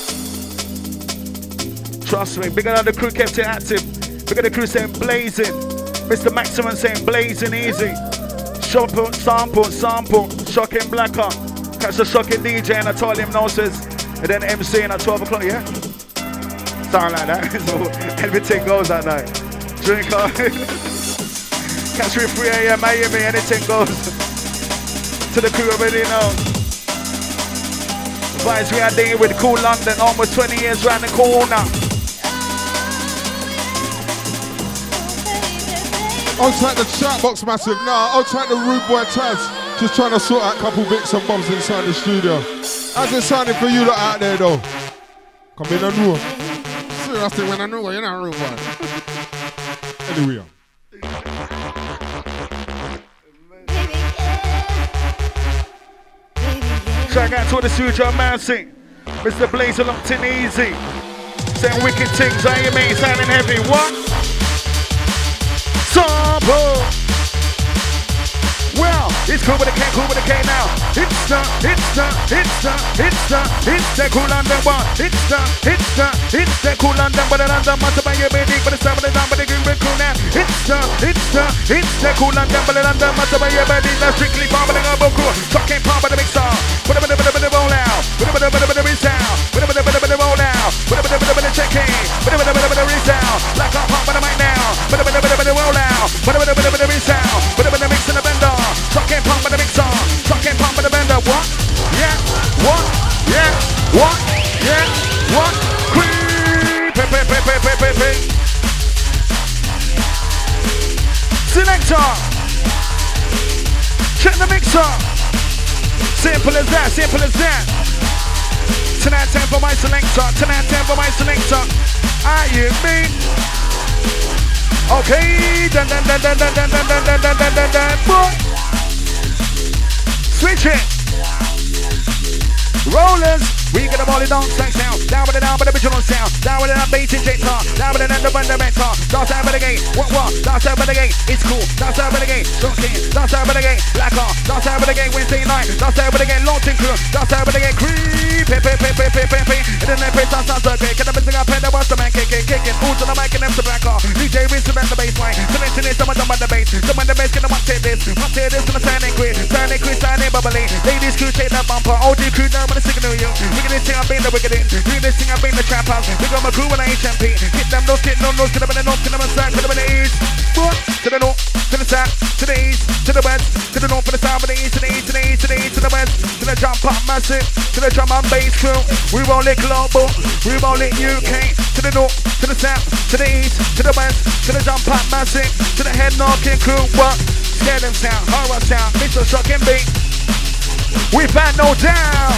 Trust me, big of the crew kept it active. Big of the crew saying blazing. Mr. Maximum saying blazing easy. Sample, Shocking Blacker. Catch the Shocking DJ and I told him no says. And then MCing at 12 o'clock, yeah? Something like that. So everything goes that night. Drink up. Catch me 3 a.m. Miami, anything goes. To the crew already know. Vibes we are dealing with Cool London, almost 20 years round the corner. Outside the chat box massive, outside the rude boy Taz. Just trying to sort out a couple bits and bobs inside the studio. How's it sounding for you lot out there though? Come in and know. Seriously, when I know you're not rude boy. Anyway. Shout out to the studio man sing. Mr. Blazer locked in easy. Saying wicked things, how you mean? Sounding heavy, what? Sample. Well, it's cool with a K now. It's the cool London one. It's the cool London, but the London must be your baby, but the sound of the down, but the green cool now. It's the cool London, but the London must be your baby, that's strictly palm of the gumbo cool. Talking palm of the mix song. Put a bit of roll out. Put a bit of resound. Put a bit of roll out. Put a bit of checking. Put a bit of resound. Like a pump of the mic now. Put a bit of roll out. Put a bit of resound. Put a bit of mix in the bender. Talking pump of the mix song. Talking pump of the bender. What? Yeah. What? Yeah. What? Yeah. What? Creep. Selector. Check the mixer. Simple as that, simple as that. Tonight time for my selector, tonight time for my selector. Are you me? Okay, dun. Boy. Switch it. Rollers. We get them all in dance like sound. Down with the original sound. Down with the bass injector. Down with the fundamental. Dance over the gate. What? Dance over the gate. It's cool. Dance over the gate. Shocking. Dance over the gate. Black car. Dance over the gate. Wednesday night. Dance over the gate. Launching crew. Dance over the gate. Creep. And then they play dance okay. Can I be singing a pen that wants to man kicking. Who's on the mic and them to black car. DJ Winston at the bass line. Selecting it. Someone on the bass. Someone the bass. Can I want to this? Want to this? Gonna sign in quick. Sign in quick. Sign in bubbly. Ladies crew take that bumper. OG crew now. I'm gonna signal you. This thing I've been the wicked in. Do this thing I've been the trap house. We got my crew and HMP. Hit them those, get no nose. To them in the north, to them in the south, to them in the east. To the north, to the south, to the east, to the west, to the north, to the south, to the east, to the east, to the east, to the east, to the west, to the jump up massive, to the drum and bass crew. We roll it global, we roll it UK. To the north, to the south, to the east, to the west, to the jump up massive, to the head knocking crew. What? Scare them sound, horror sound, Mr. Shocking beat. We've had no down.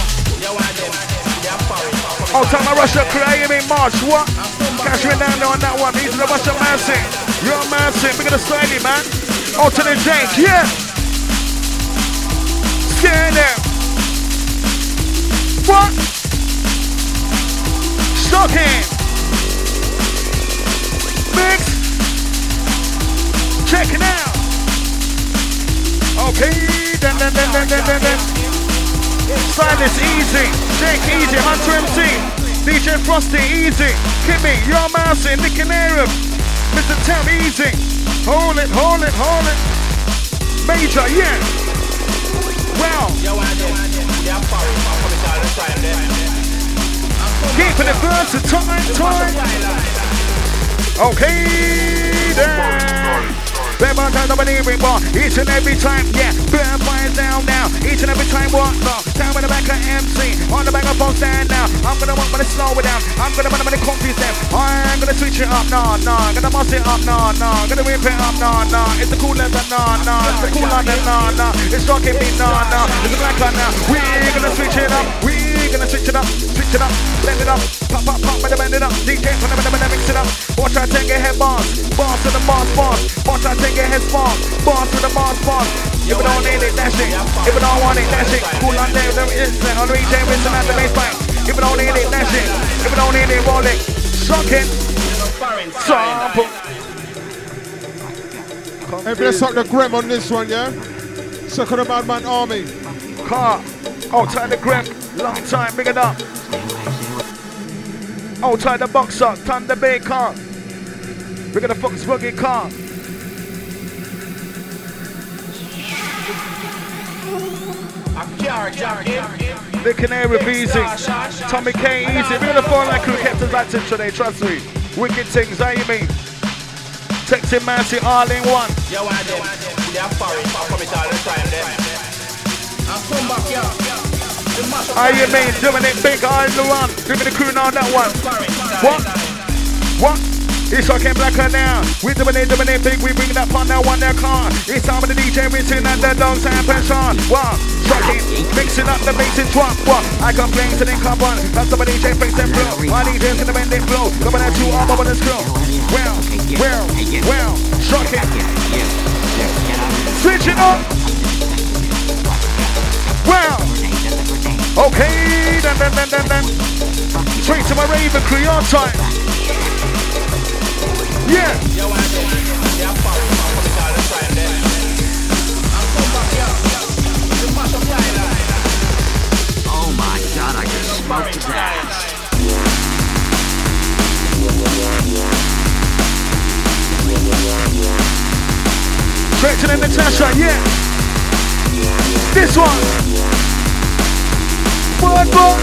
Oh, time I rush up, creative in March, what? Cash you down there on that one. He's the Russia Massive. You're Massive. We're gonna slide it, man. Oh, to the Jake, yeah. Scare them. What? Shocking. Mix. Check it out. Okay. Dun. Silas, easy. Jake, easy. Hunter MC. DJ Frosty, easy. Kimmy, you're Mousing. Nick and Arab. Mr. Tam, easy. Hold it. Major, yeah. Wow. Keeping it versatile. Okay, then. Bear by time, nobody bring bar. Each and every time, yeah. Bear fires down now. Each and every time, what? No. Down with the back of MC. On the back of phone stand now. I'm gonna want to slow it down. I'm gonna want to confuse them. I'm gonna switch it up, no. Gonna boss it up, no. Gonna whip it up, no. It's the cool leather, no. It's the cool London, no. It's rocking me, no. It's the black one now. We're gonna switch it up. We're gonna switch it up. Blend it up. Pop, bend it up. DJ, put them mix it up. Watch out, take a head boss. Boss to the boss. Watch out, take a head boss. Boss to the boss. If you don't need it, dash it. If you don't want it, dash it. Cool on there, there is it. On DJ Winston at the bass line. If you don't need it, dash it. If you don't need it, roll it. Shocking. Sample. Hey, bless up the Grem on this one, yeah? Second of Madman Army. Car. Outside the Grem. Long time, big it up. Outside the boxer. Thunder Bay car. We're gonna Fox Buggy car. The Canary easy. Tommy K easy. We're gonna fall like crew kept us active today, trust me. Wicked things, how you mean? Texting Massey all in one. Yo, I did. They're foreign. I come it all the time then. I'll come back, yeah. How you mean? Doing it big, all in the run. Give me the crew now on that one. What? It's fucking blacker now. We doing it big. We bring that fun now on their car. It's time with the DJ Winston and the dogs and pension. What? Shocking. Mixing up the bass and drop. What? I come playing to the club one. That's the DJ face and flow. My DJ's gonna bend and flow. Coming at you all over the screw. Well. Shocking. Switch it up. Well. Okay. Then. Straight to my Raven crew, your time. Yeah. Oh my God, I can smoke to death. Straight to the Natasha, yeah. This one. One more.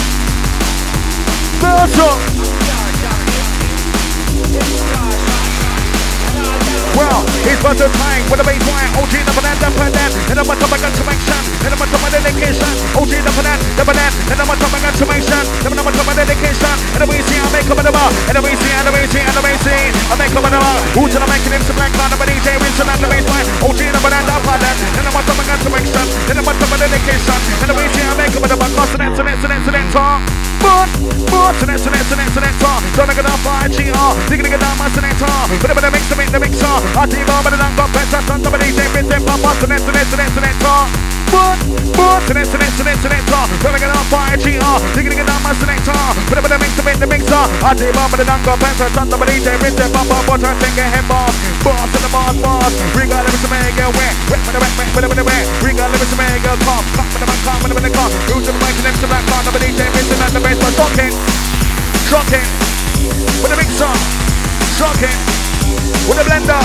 Well, it's but the time with the bass line. OG the banana, and I'm a top against to make shot. And I'm a top of dedication. OG the banana, and I'm a top against to make shot. And I'm a top of dedication. And the way see I make up in the bar. And the way see, and the way see, and the way see I make up in the bar. Who's gonna make it into black card? I'm a DJ Winston and the bass line. OG the banana, and I'm a top against to make shot. And I'm a top of dedication. And the way see I make up in the bar. Consonant, talk. But to next talk. Don't get up by GR. Digging it down my senator. But the mix to make the mixer. I think I'm gonna got better. Somebody say, Vincent, Papa, to next talk. But to next talk. Don't get up by GR. Digging it down my senator. But the mix to make the mixer. I think I'm gonna got better. Somebody say, Vincent, Papa, but I think a head boss. Boss to the boss. We got every mega wet. Wet with the wet. We got every mega calm. Come with the car. Who's the mic and them to black car. Nobody say, Vincent, and the bass was shocking. With the mixer. Shocking. With the blender.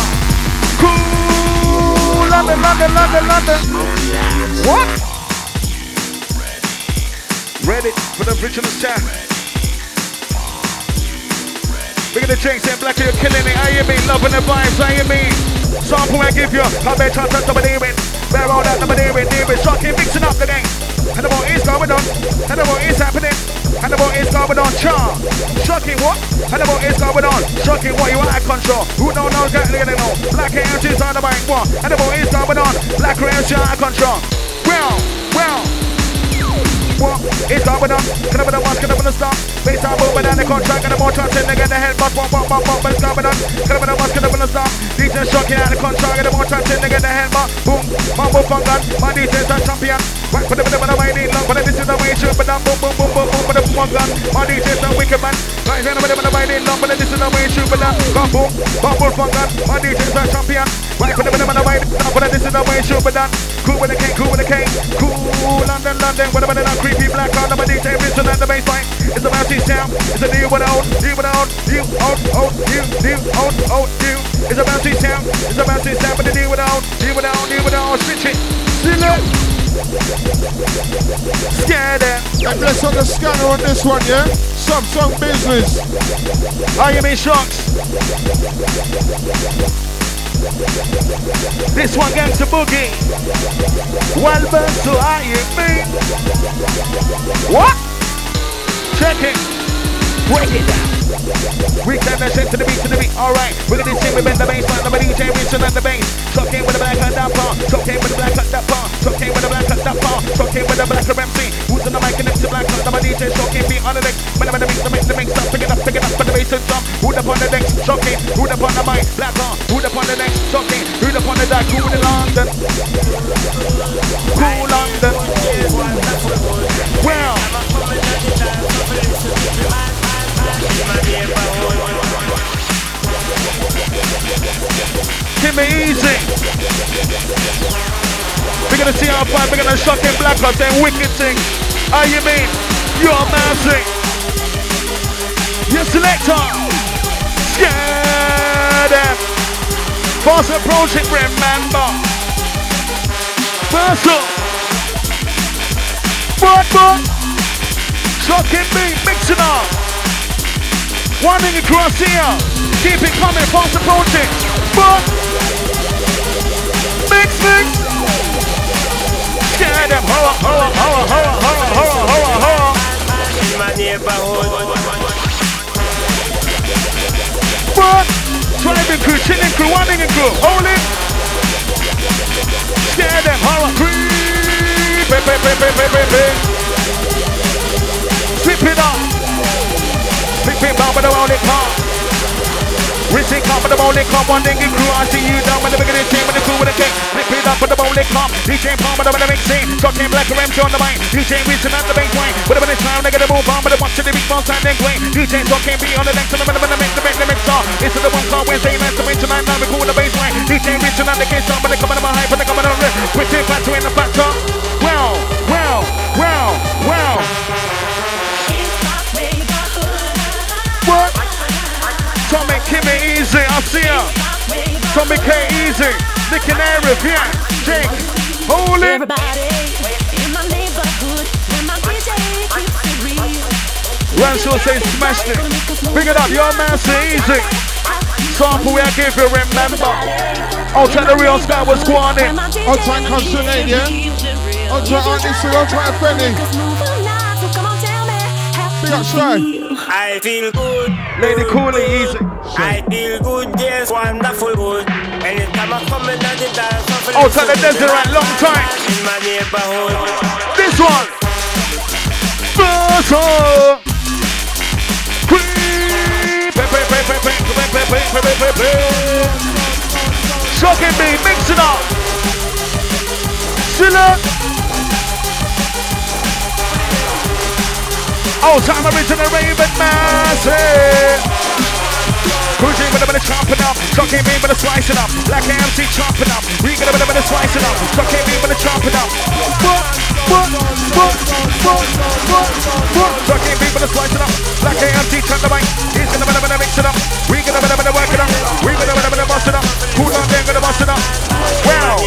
Cool. London. What? Ready for the original chat. Look at the drinks and black, you're killing it. How you mean? Loving the vibes, how you mean? Sample I give you, I bet you to somebody with. Bear all that somebody with. Shocking, mixing up the game. And the what is going on? And the what is happening? And the what is going on? Shocking what? And the what is going on? Shocking what? You out of control. Who don't know? Get it know. Black AMC's on the mic. What? And the what is going on? Black AMC out of control. Well. What is going on? Can I be the one? Can I be the stop? Based on moving down the contract and the more chance in to get the head bust. But it's going on. Can I be the one? Can I be the stop? DJ shocking out the contract and the more chance in to get the head bust. Boom, mambo fungan. My DJ's a champion. Right for the middle of the way need long, but this is the way it should be done. Boom, for the one gun. My DJ's a wicked man. Right in the middle of the way need long, but this is the way it should be done. Go boom, mambo fungan. My DJ's a champion. Right for the middle of the way need long, but this is the way it should be done. Cool with the king. Cool, London. Whatever the creepy black card. I'm a DJ Vincent and the bass line. It's a bouncy sound. It's a new without. You. It's a bouncy sound. But the new without. Switch it. Scared it. Hey, bless on the scanner on this one, yeah? Samsung business. How you mean shocks? This one Gangsta Boogie. Well burst to how you mean. What? Check it. Break it down. We can shake to the beat. Alright, we're gonna sing with the bass line. I'm a DJ Vincent and the bass. Talking with the black and that bar. Talking with the black and that bar. Talking with the black and that bar. Talking with the black MC. Who's on the mic and it's the black and I'm a DJ shocking beat on the neck. When I'm in the mix, stop, pick it up, for the bass and drum. Who's up on the neck, shocking. Who's up on the mic, black on. Who's up on the neck, shocking. Who's up on the deck, cool in London. Well. Keep me easy. We're gonna see how far we're gonna shock in black out them wicked things. How you mean? You're massive. Your selector. Scared them. Fast approaching, remember. First up. But. Shocking beat, mixing up. One in across here. Keep it coming, fast approaching. But. Mix. Scare them. Horror. My neighborhood. But. Driving crew, chilling crew, one in crew. Hold it. Scare them. Horror. Sweep it up. Big bump around it, pop. Richie come with the bowling come, one thing in crew. I see you down with the beginning team with the crew with the king. Flip it up with the bowling come. DJ Palmer with the mixing. Talking black and MC on the mic. DJ Wilson at the bass line. With a minute time, they get a move on, but the watch of the big boss and then play. DJ Talking B on the next and the mix, the mix star. It's the one car Wednesday night, so tonight now we cool the bass line. DJ Wilson at the case on, but they coming on my hype, but they coming on the quick factor in the factor. Well. What? Tommy Kimmy Easy, I see ya. Tommy K Easy, Nick and Arif, yeah. Jake, hold it. Everybody in my neighborhood, when my DJ keeps it real. Ransom says smashed it. Big it up, your master Easy. Sample where I give you, remember. Outside the real sky was squanning. Outside Constantine, yeah? Outside Auntie Sue, outside Benny. Big up Shy. I feel good. Lady Cooley, Easy. I feel good, yes, wonderful good. Anytime I come in the dance, outside the desert, right, long time. In my neighborhood. This one. Burson. Shocking me, mix it up. Silla. Oh, time original Raven Massive. Cruising with a bit of chopping up. Shocking me with a slicing up. Black MC chopping up. We got a bit of slicing up. Shocking me with a chopping up. Shocking me with a slicing up. Black MC chop the mic. He's gonna bit of mix it up. We got a bit of work it up. We got a bit of bust it up. Cool on there, gonna bust it up. Well,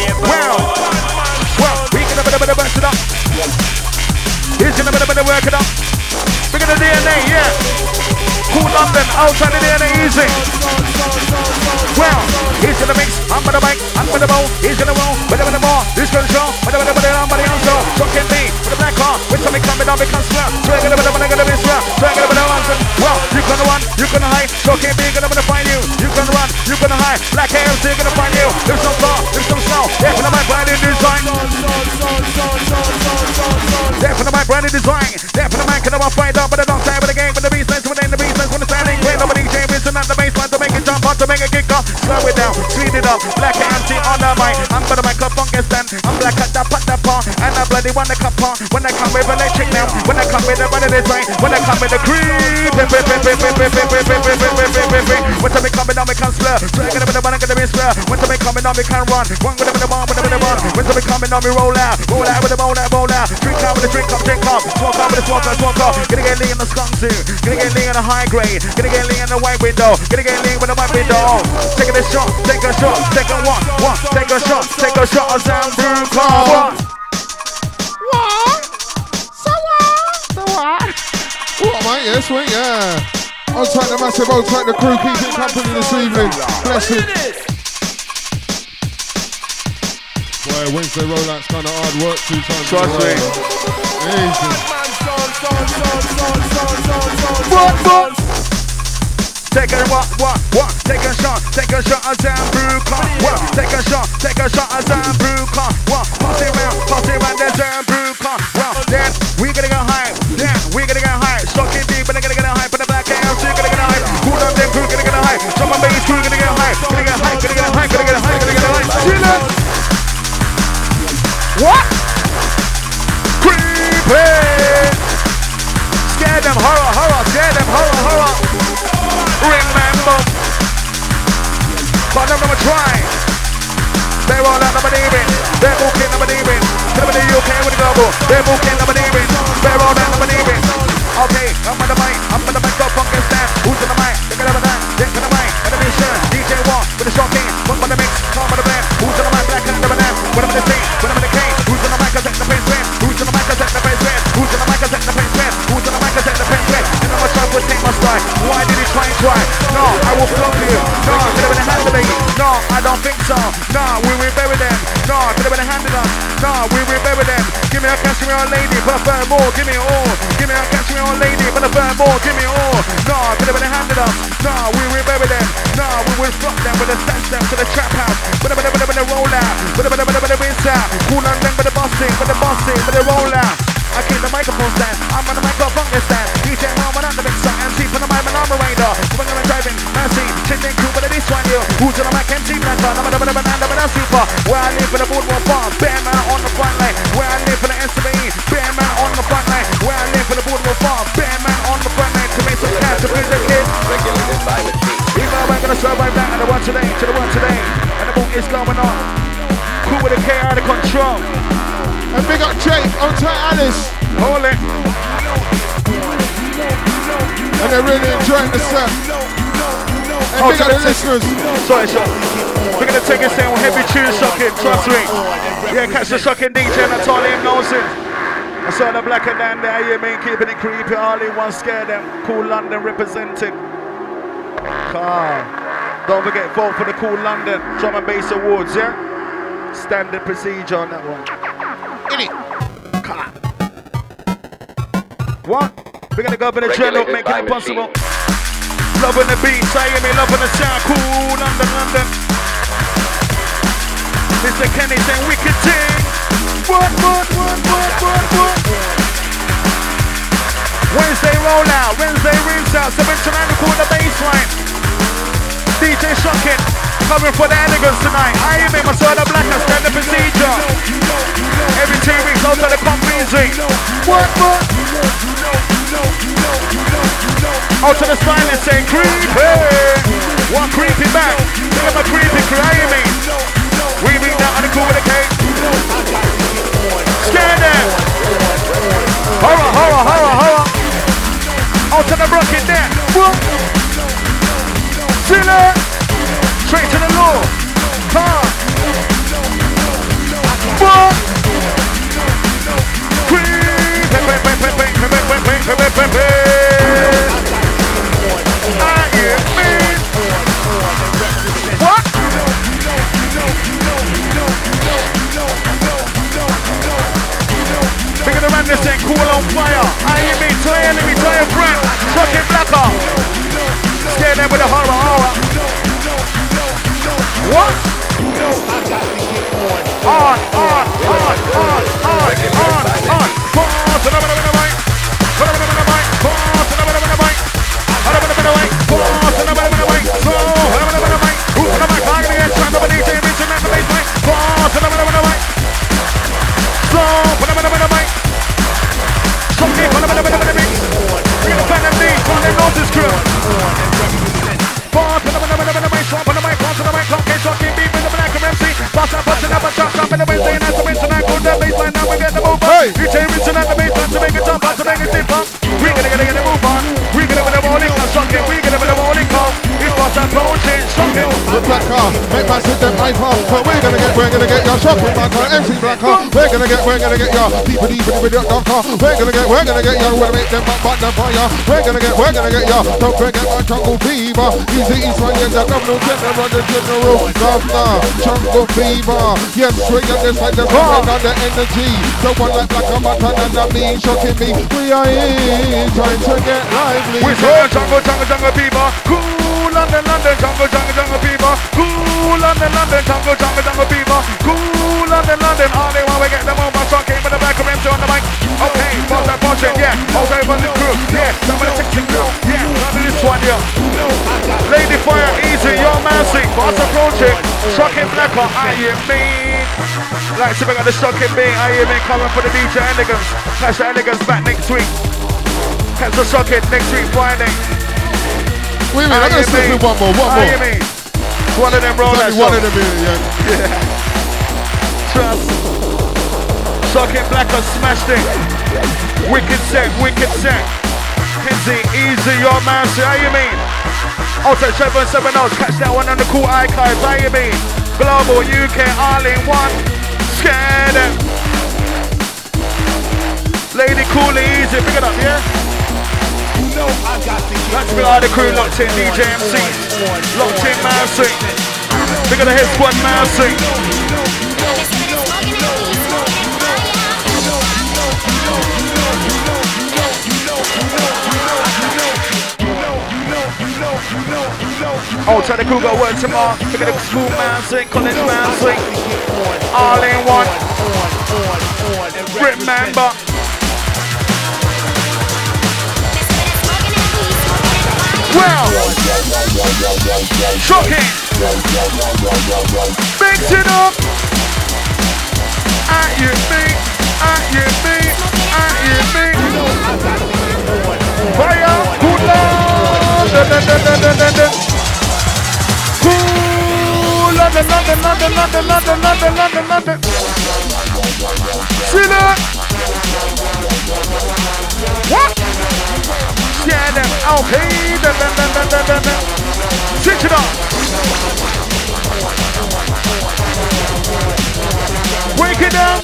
we got a bit of bust it up. He's gonna bit of work it up. Big of the DNA, yeah. Cool London, outside the DNA, easy. Well, he's gonna mix, I'm with the mic, I'm with the bow, he's gonna roll, with the more, this gonna show, with the answer. Shocking me, with the black car, with something coming down, becomes swear. So I'm gonna be swear, so I'm gonna answer. Well, you're gonna run, you're gonna hide, shocking me, gonna find you. You're gonna run, you're gonna hide, black hair, so you're gonna find you. There's some car, there's some snow, there for my brand new design. There for my brand new design, there for the man, can I find out, but I don't time with the game, with the baseline, within the baseline, when the standing, when nobody changes, and at the baseline to make it jump out, to make it kick off, slow it down, speed it up, black MC on the mic, I'm gonna make a funky stand, I'm black at the part, and I bloody want the cup on, when I come with electric now, when I come with the running design, when I come with the creep, when to be coming down, we can slur, so I'm gonna be the one, I'm gonna be slur, when to be coming down, we can run, one with the one, when to be coming down, we roll out with the roll out, drink out with the drink up, smoke out with the smoke out, gonna get lean in the skunk zoo, gonna get lean in the high grade, gonna get lean in the white window, gonna get lean with the white window, take a shot, take a shot, take a one, take a shot of Zambru car. So what, mate? Yeah, sweet, yeah. Outside the massive, outside the crew, keeping company this evening. Bless it. Boy, Wednesday rollout's kind of hard work 2 times. Trust me. Easy. What? Take a what? Take a shot of Zambru car. What? Take a shot of Zambru car. What? Pass it around the Zambru car. Well, then we gonna get high. Shocking deep, but they're gonna get high. But the black hair, so you're gonna get high. Cool on them crew, gonna get high. Some of my bass crew gonna get high. Gonna get high. Chillin'. What? Creepy. Scare them horror. Remember, but I'm try. They roll out number David. They're booking number David. Come to the UK with the global. They're booking number David. They roll out number David. Okay, I'm on the mic, go funky stand. Who's on the mic? They're gonna have a dance. They're gonna mic. And the mission. DJ One with the shocking. One for the mix. Come on the band. Who's on the mic? Black and the banana. What am I the thing? What am I the king? Who's on the mic? I set the pace red. Who's on the mic? I set the pace red. Who's on the mic? I set the pace red. Who's on the mic? I set the pace red. And I'm a would take my stride. Why did he try and try? No, I will flop you. No, could have been a hand of me. No, I don't think so. No, we will bury them. No, could have been a hand of us. No, we will bury them. Give me a Cashmere lady, but burn more, give me all. Give me a Cashmere lady, but burn more, give me all. No, could have been a hand of us. No, we will bury them. No, we will flop them with a stash them to the trap house. But a roll out. But a rinse out. Cool on them with the bossing, with the roll out. I keep the microphone stand, I'm on the microphone stand. DJ Mom and I'm the mixer, MC for the mic and I'm a rider. When I'm driving, Nancy, changing crew, but one here. Who's on the mic? MC Blanca. Number super. Where I live for the boardwalk farm. Bear man on the front line. Where I live for the SBE. Bear man on the front line. Where I live for the boardwalk farm. Bear man on the front line. To make some cash to bring the kids. Regulated by the chief. Even though I'm gonna survive that and the one today, to the one today. And the boat is going on. Cool with the K out of control. And big up Jake, on to Alice. Hold it. And they're really enjoying the set. And big up the listeners. Sorry. We're gonna take this down heavy tune shocking, trust me. Yeah, catch the shocking DJ and Natalia Nelson. I saw the black and down there, you mean keeping it creepy, all in one scare them. Cool London representing. Don't forget, vote for the Cool London Drum and Bass Awards, yeah? Standard procedure on that one. In it. What? We're gonna go up in the journal, making it possible. Loving the beats, I hear me, loving the sound. Cool London. Mr. Kenny saying wicked thing. What? Wednesday roll out, Wednesday rinse out, 7 to 9 record the baseline. DJ Shocking, coming for the elegance tonight. I am in my side of black and stand the procedure. Every 2 weeks out to the pump music. What? Out to the silence saying creepy. One creepy back. Look at my creepy crew, I am in. We meet that on the cool with the cake. Scare them. Horror. Out to the rocket there. What? Sinner. Straight to the law. What? What? We're gonna run this thing cool on fire. I hear me, try enemy, try a friend. Fucking blacker. Scare them with a horror. What? On. Make man sit them iPod, but we're gonna get your shopping back on MC Blanca. We're gonna get your deeper with your car. We're gonna get your wanna make them back the fire. We're gonna get your don't forget my jungle fever. Easy East one, yes, the governor general, the general governor. Jungle fever. Yes, swing on this like the sun on the energy. The one like black a mutton and a me shocking me. We are here trying to get lively. We say jungle fever. Cool London, jungle fever. Cool London, jungle fever. Cool London, all they want we get them on my song. Came with the back of MC on the mic. Okay, boss that punching, yeah. Okay, for the crew, yeah. Some of the section crew, yeah. None of this one, yeah. Lady Fire, easy, your mercy. Boss approaching, shocking blacker, I hear me. Like to bring out the shocking beat, I hear me coming for the DJ Elegance. Catch the Elegance back next week. Catch the shocking next week, Friday. Wait a minute, I'm gonna slip with one more. I hear me. One of them roll that one of them here, yeah. Trust. Shocking blacker smashed it. Wicked set. Kenzie, easy, your man, see how you mean? Auto 770, catch that one on the cool archives, how you mean? Global, UK, all in one. Scared it. Lady Cool, easy, pick it up, yeah? That's me, all the crew locked in, DJ MC. Locked in, Mercy. Pick up the hit squad, Mercy. Oh, tell the crew got word tomorrow. Look at the school man sing, college man sing. All in one. Remember. Well, shocking. Mix it up. At you me, at you me, at you me. Fire, cool down. Cool, London. See that? What? Stand up, okay. Switch it on. Break it down.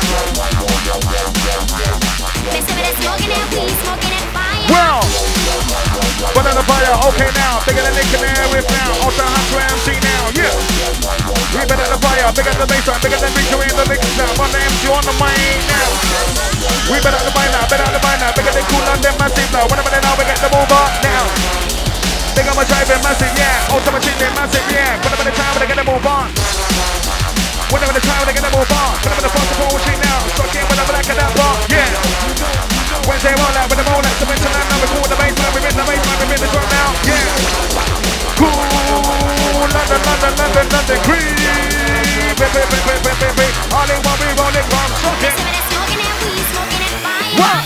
Well, banana fire, okay now. Bigger than Nick and Eric now. Ultra Hunter MC now, yeah. We better the fire, bigger than the baseline, bigger than Victory in the mix now. On the MC on the mic now. We better the buy now, bigger than Cool and them massive now. Whatever they now, we get the move up now. Big on my driving massive, yeah. Ultimate chin massive, yeah. Whatever the time, they get the move on. Whenever the time, they get the move on. Whenever the fast forward machine now. Stuck in with the black of that bar, yeah. Wednesday roll out with the roll out, so into that now. We call the baseline, we in the baseline, we in the drum now, yeah. Cool, London, creep. All in one, we rolling from shocking. What?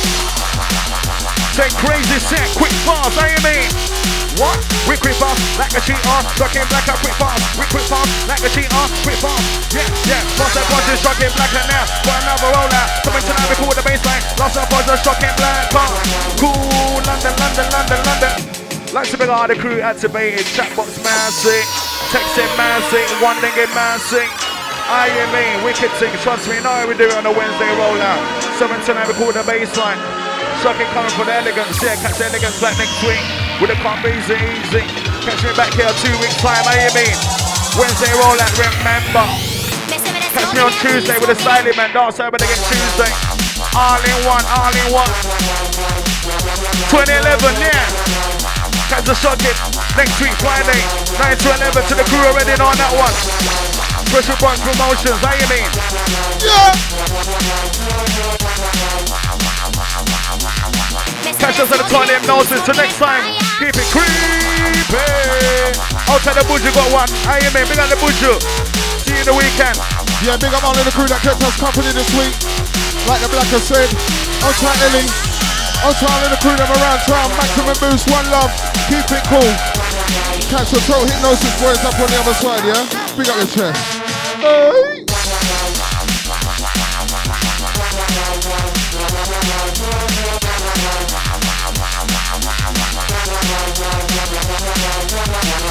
Say crazy set, quick fast, how you mean? What? We quick fast, like a cheater. Shocking black out, quick fast. We quick fast, like a cheater. Quick fast, yeah. Lost that punch, shocking black out now. For another roll out. Something tonight, we call the baseline. Lost that punch, shocking black out. Cool, London. Like to bring all the crew activated. Chatbox man sing, texting man sing, one nigga man sing. I mean, wicked thing. Trust me, know how we do it on a Wednesday rollout. 7 tonight, we call the baseline. Shocking coming for the elegance, yeah. Catch the elegance like next week. With a comp easy. Catch me back here 2 weeks time, how you mean? Wednesday rollout, remember. Catch me on Tuesday with a styling man. Dance over again Tuesday. All in one. 2011, yeah. Catch the shocking next week, Friday. 9 to 11 to the crew already on that one. Special Bunch Promotions, how you mean? Yeah. Catch us at the toilet hypnosis till next time. Keep it creepy. Outside the Buju got one. How you mean? Big up the Buju. See you in the weekend. Yeah, big up all of the crew that kept us company this week. Like the Blacker said. Outside Ellie. Outside all of the crew that around town. Maximum boost, one love. Keep it cool. Catch the throat hypnosis boys up on the other side, yeah? Big up your chest.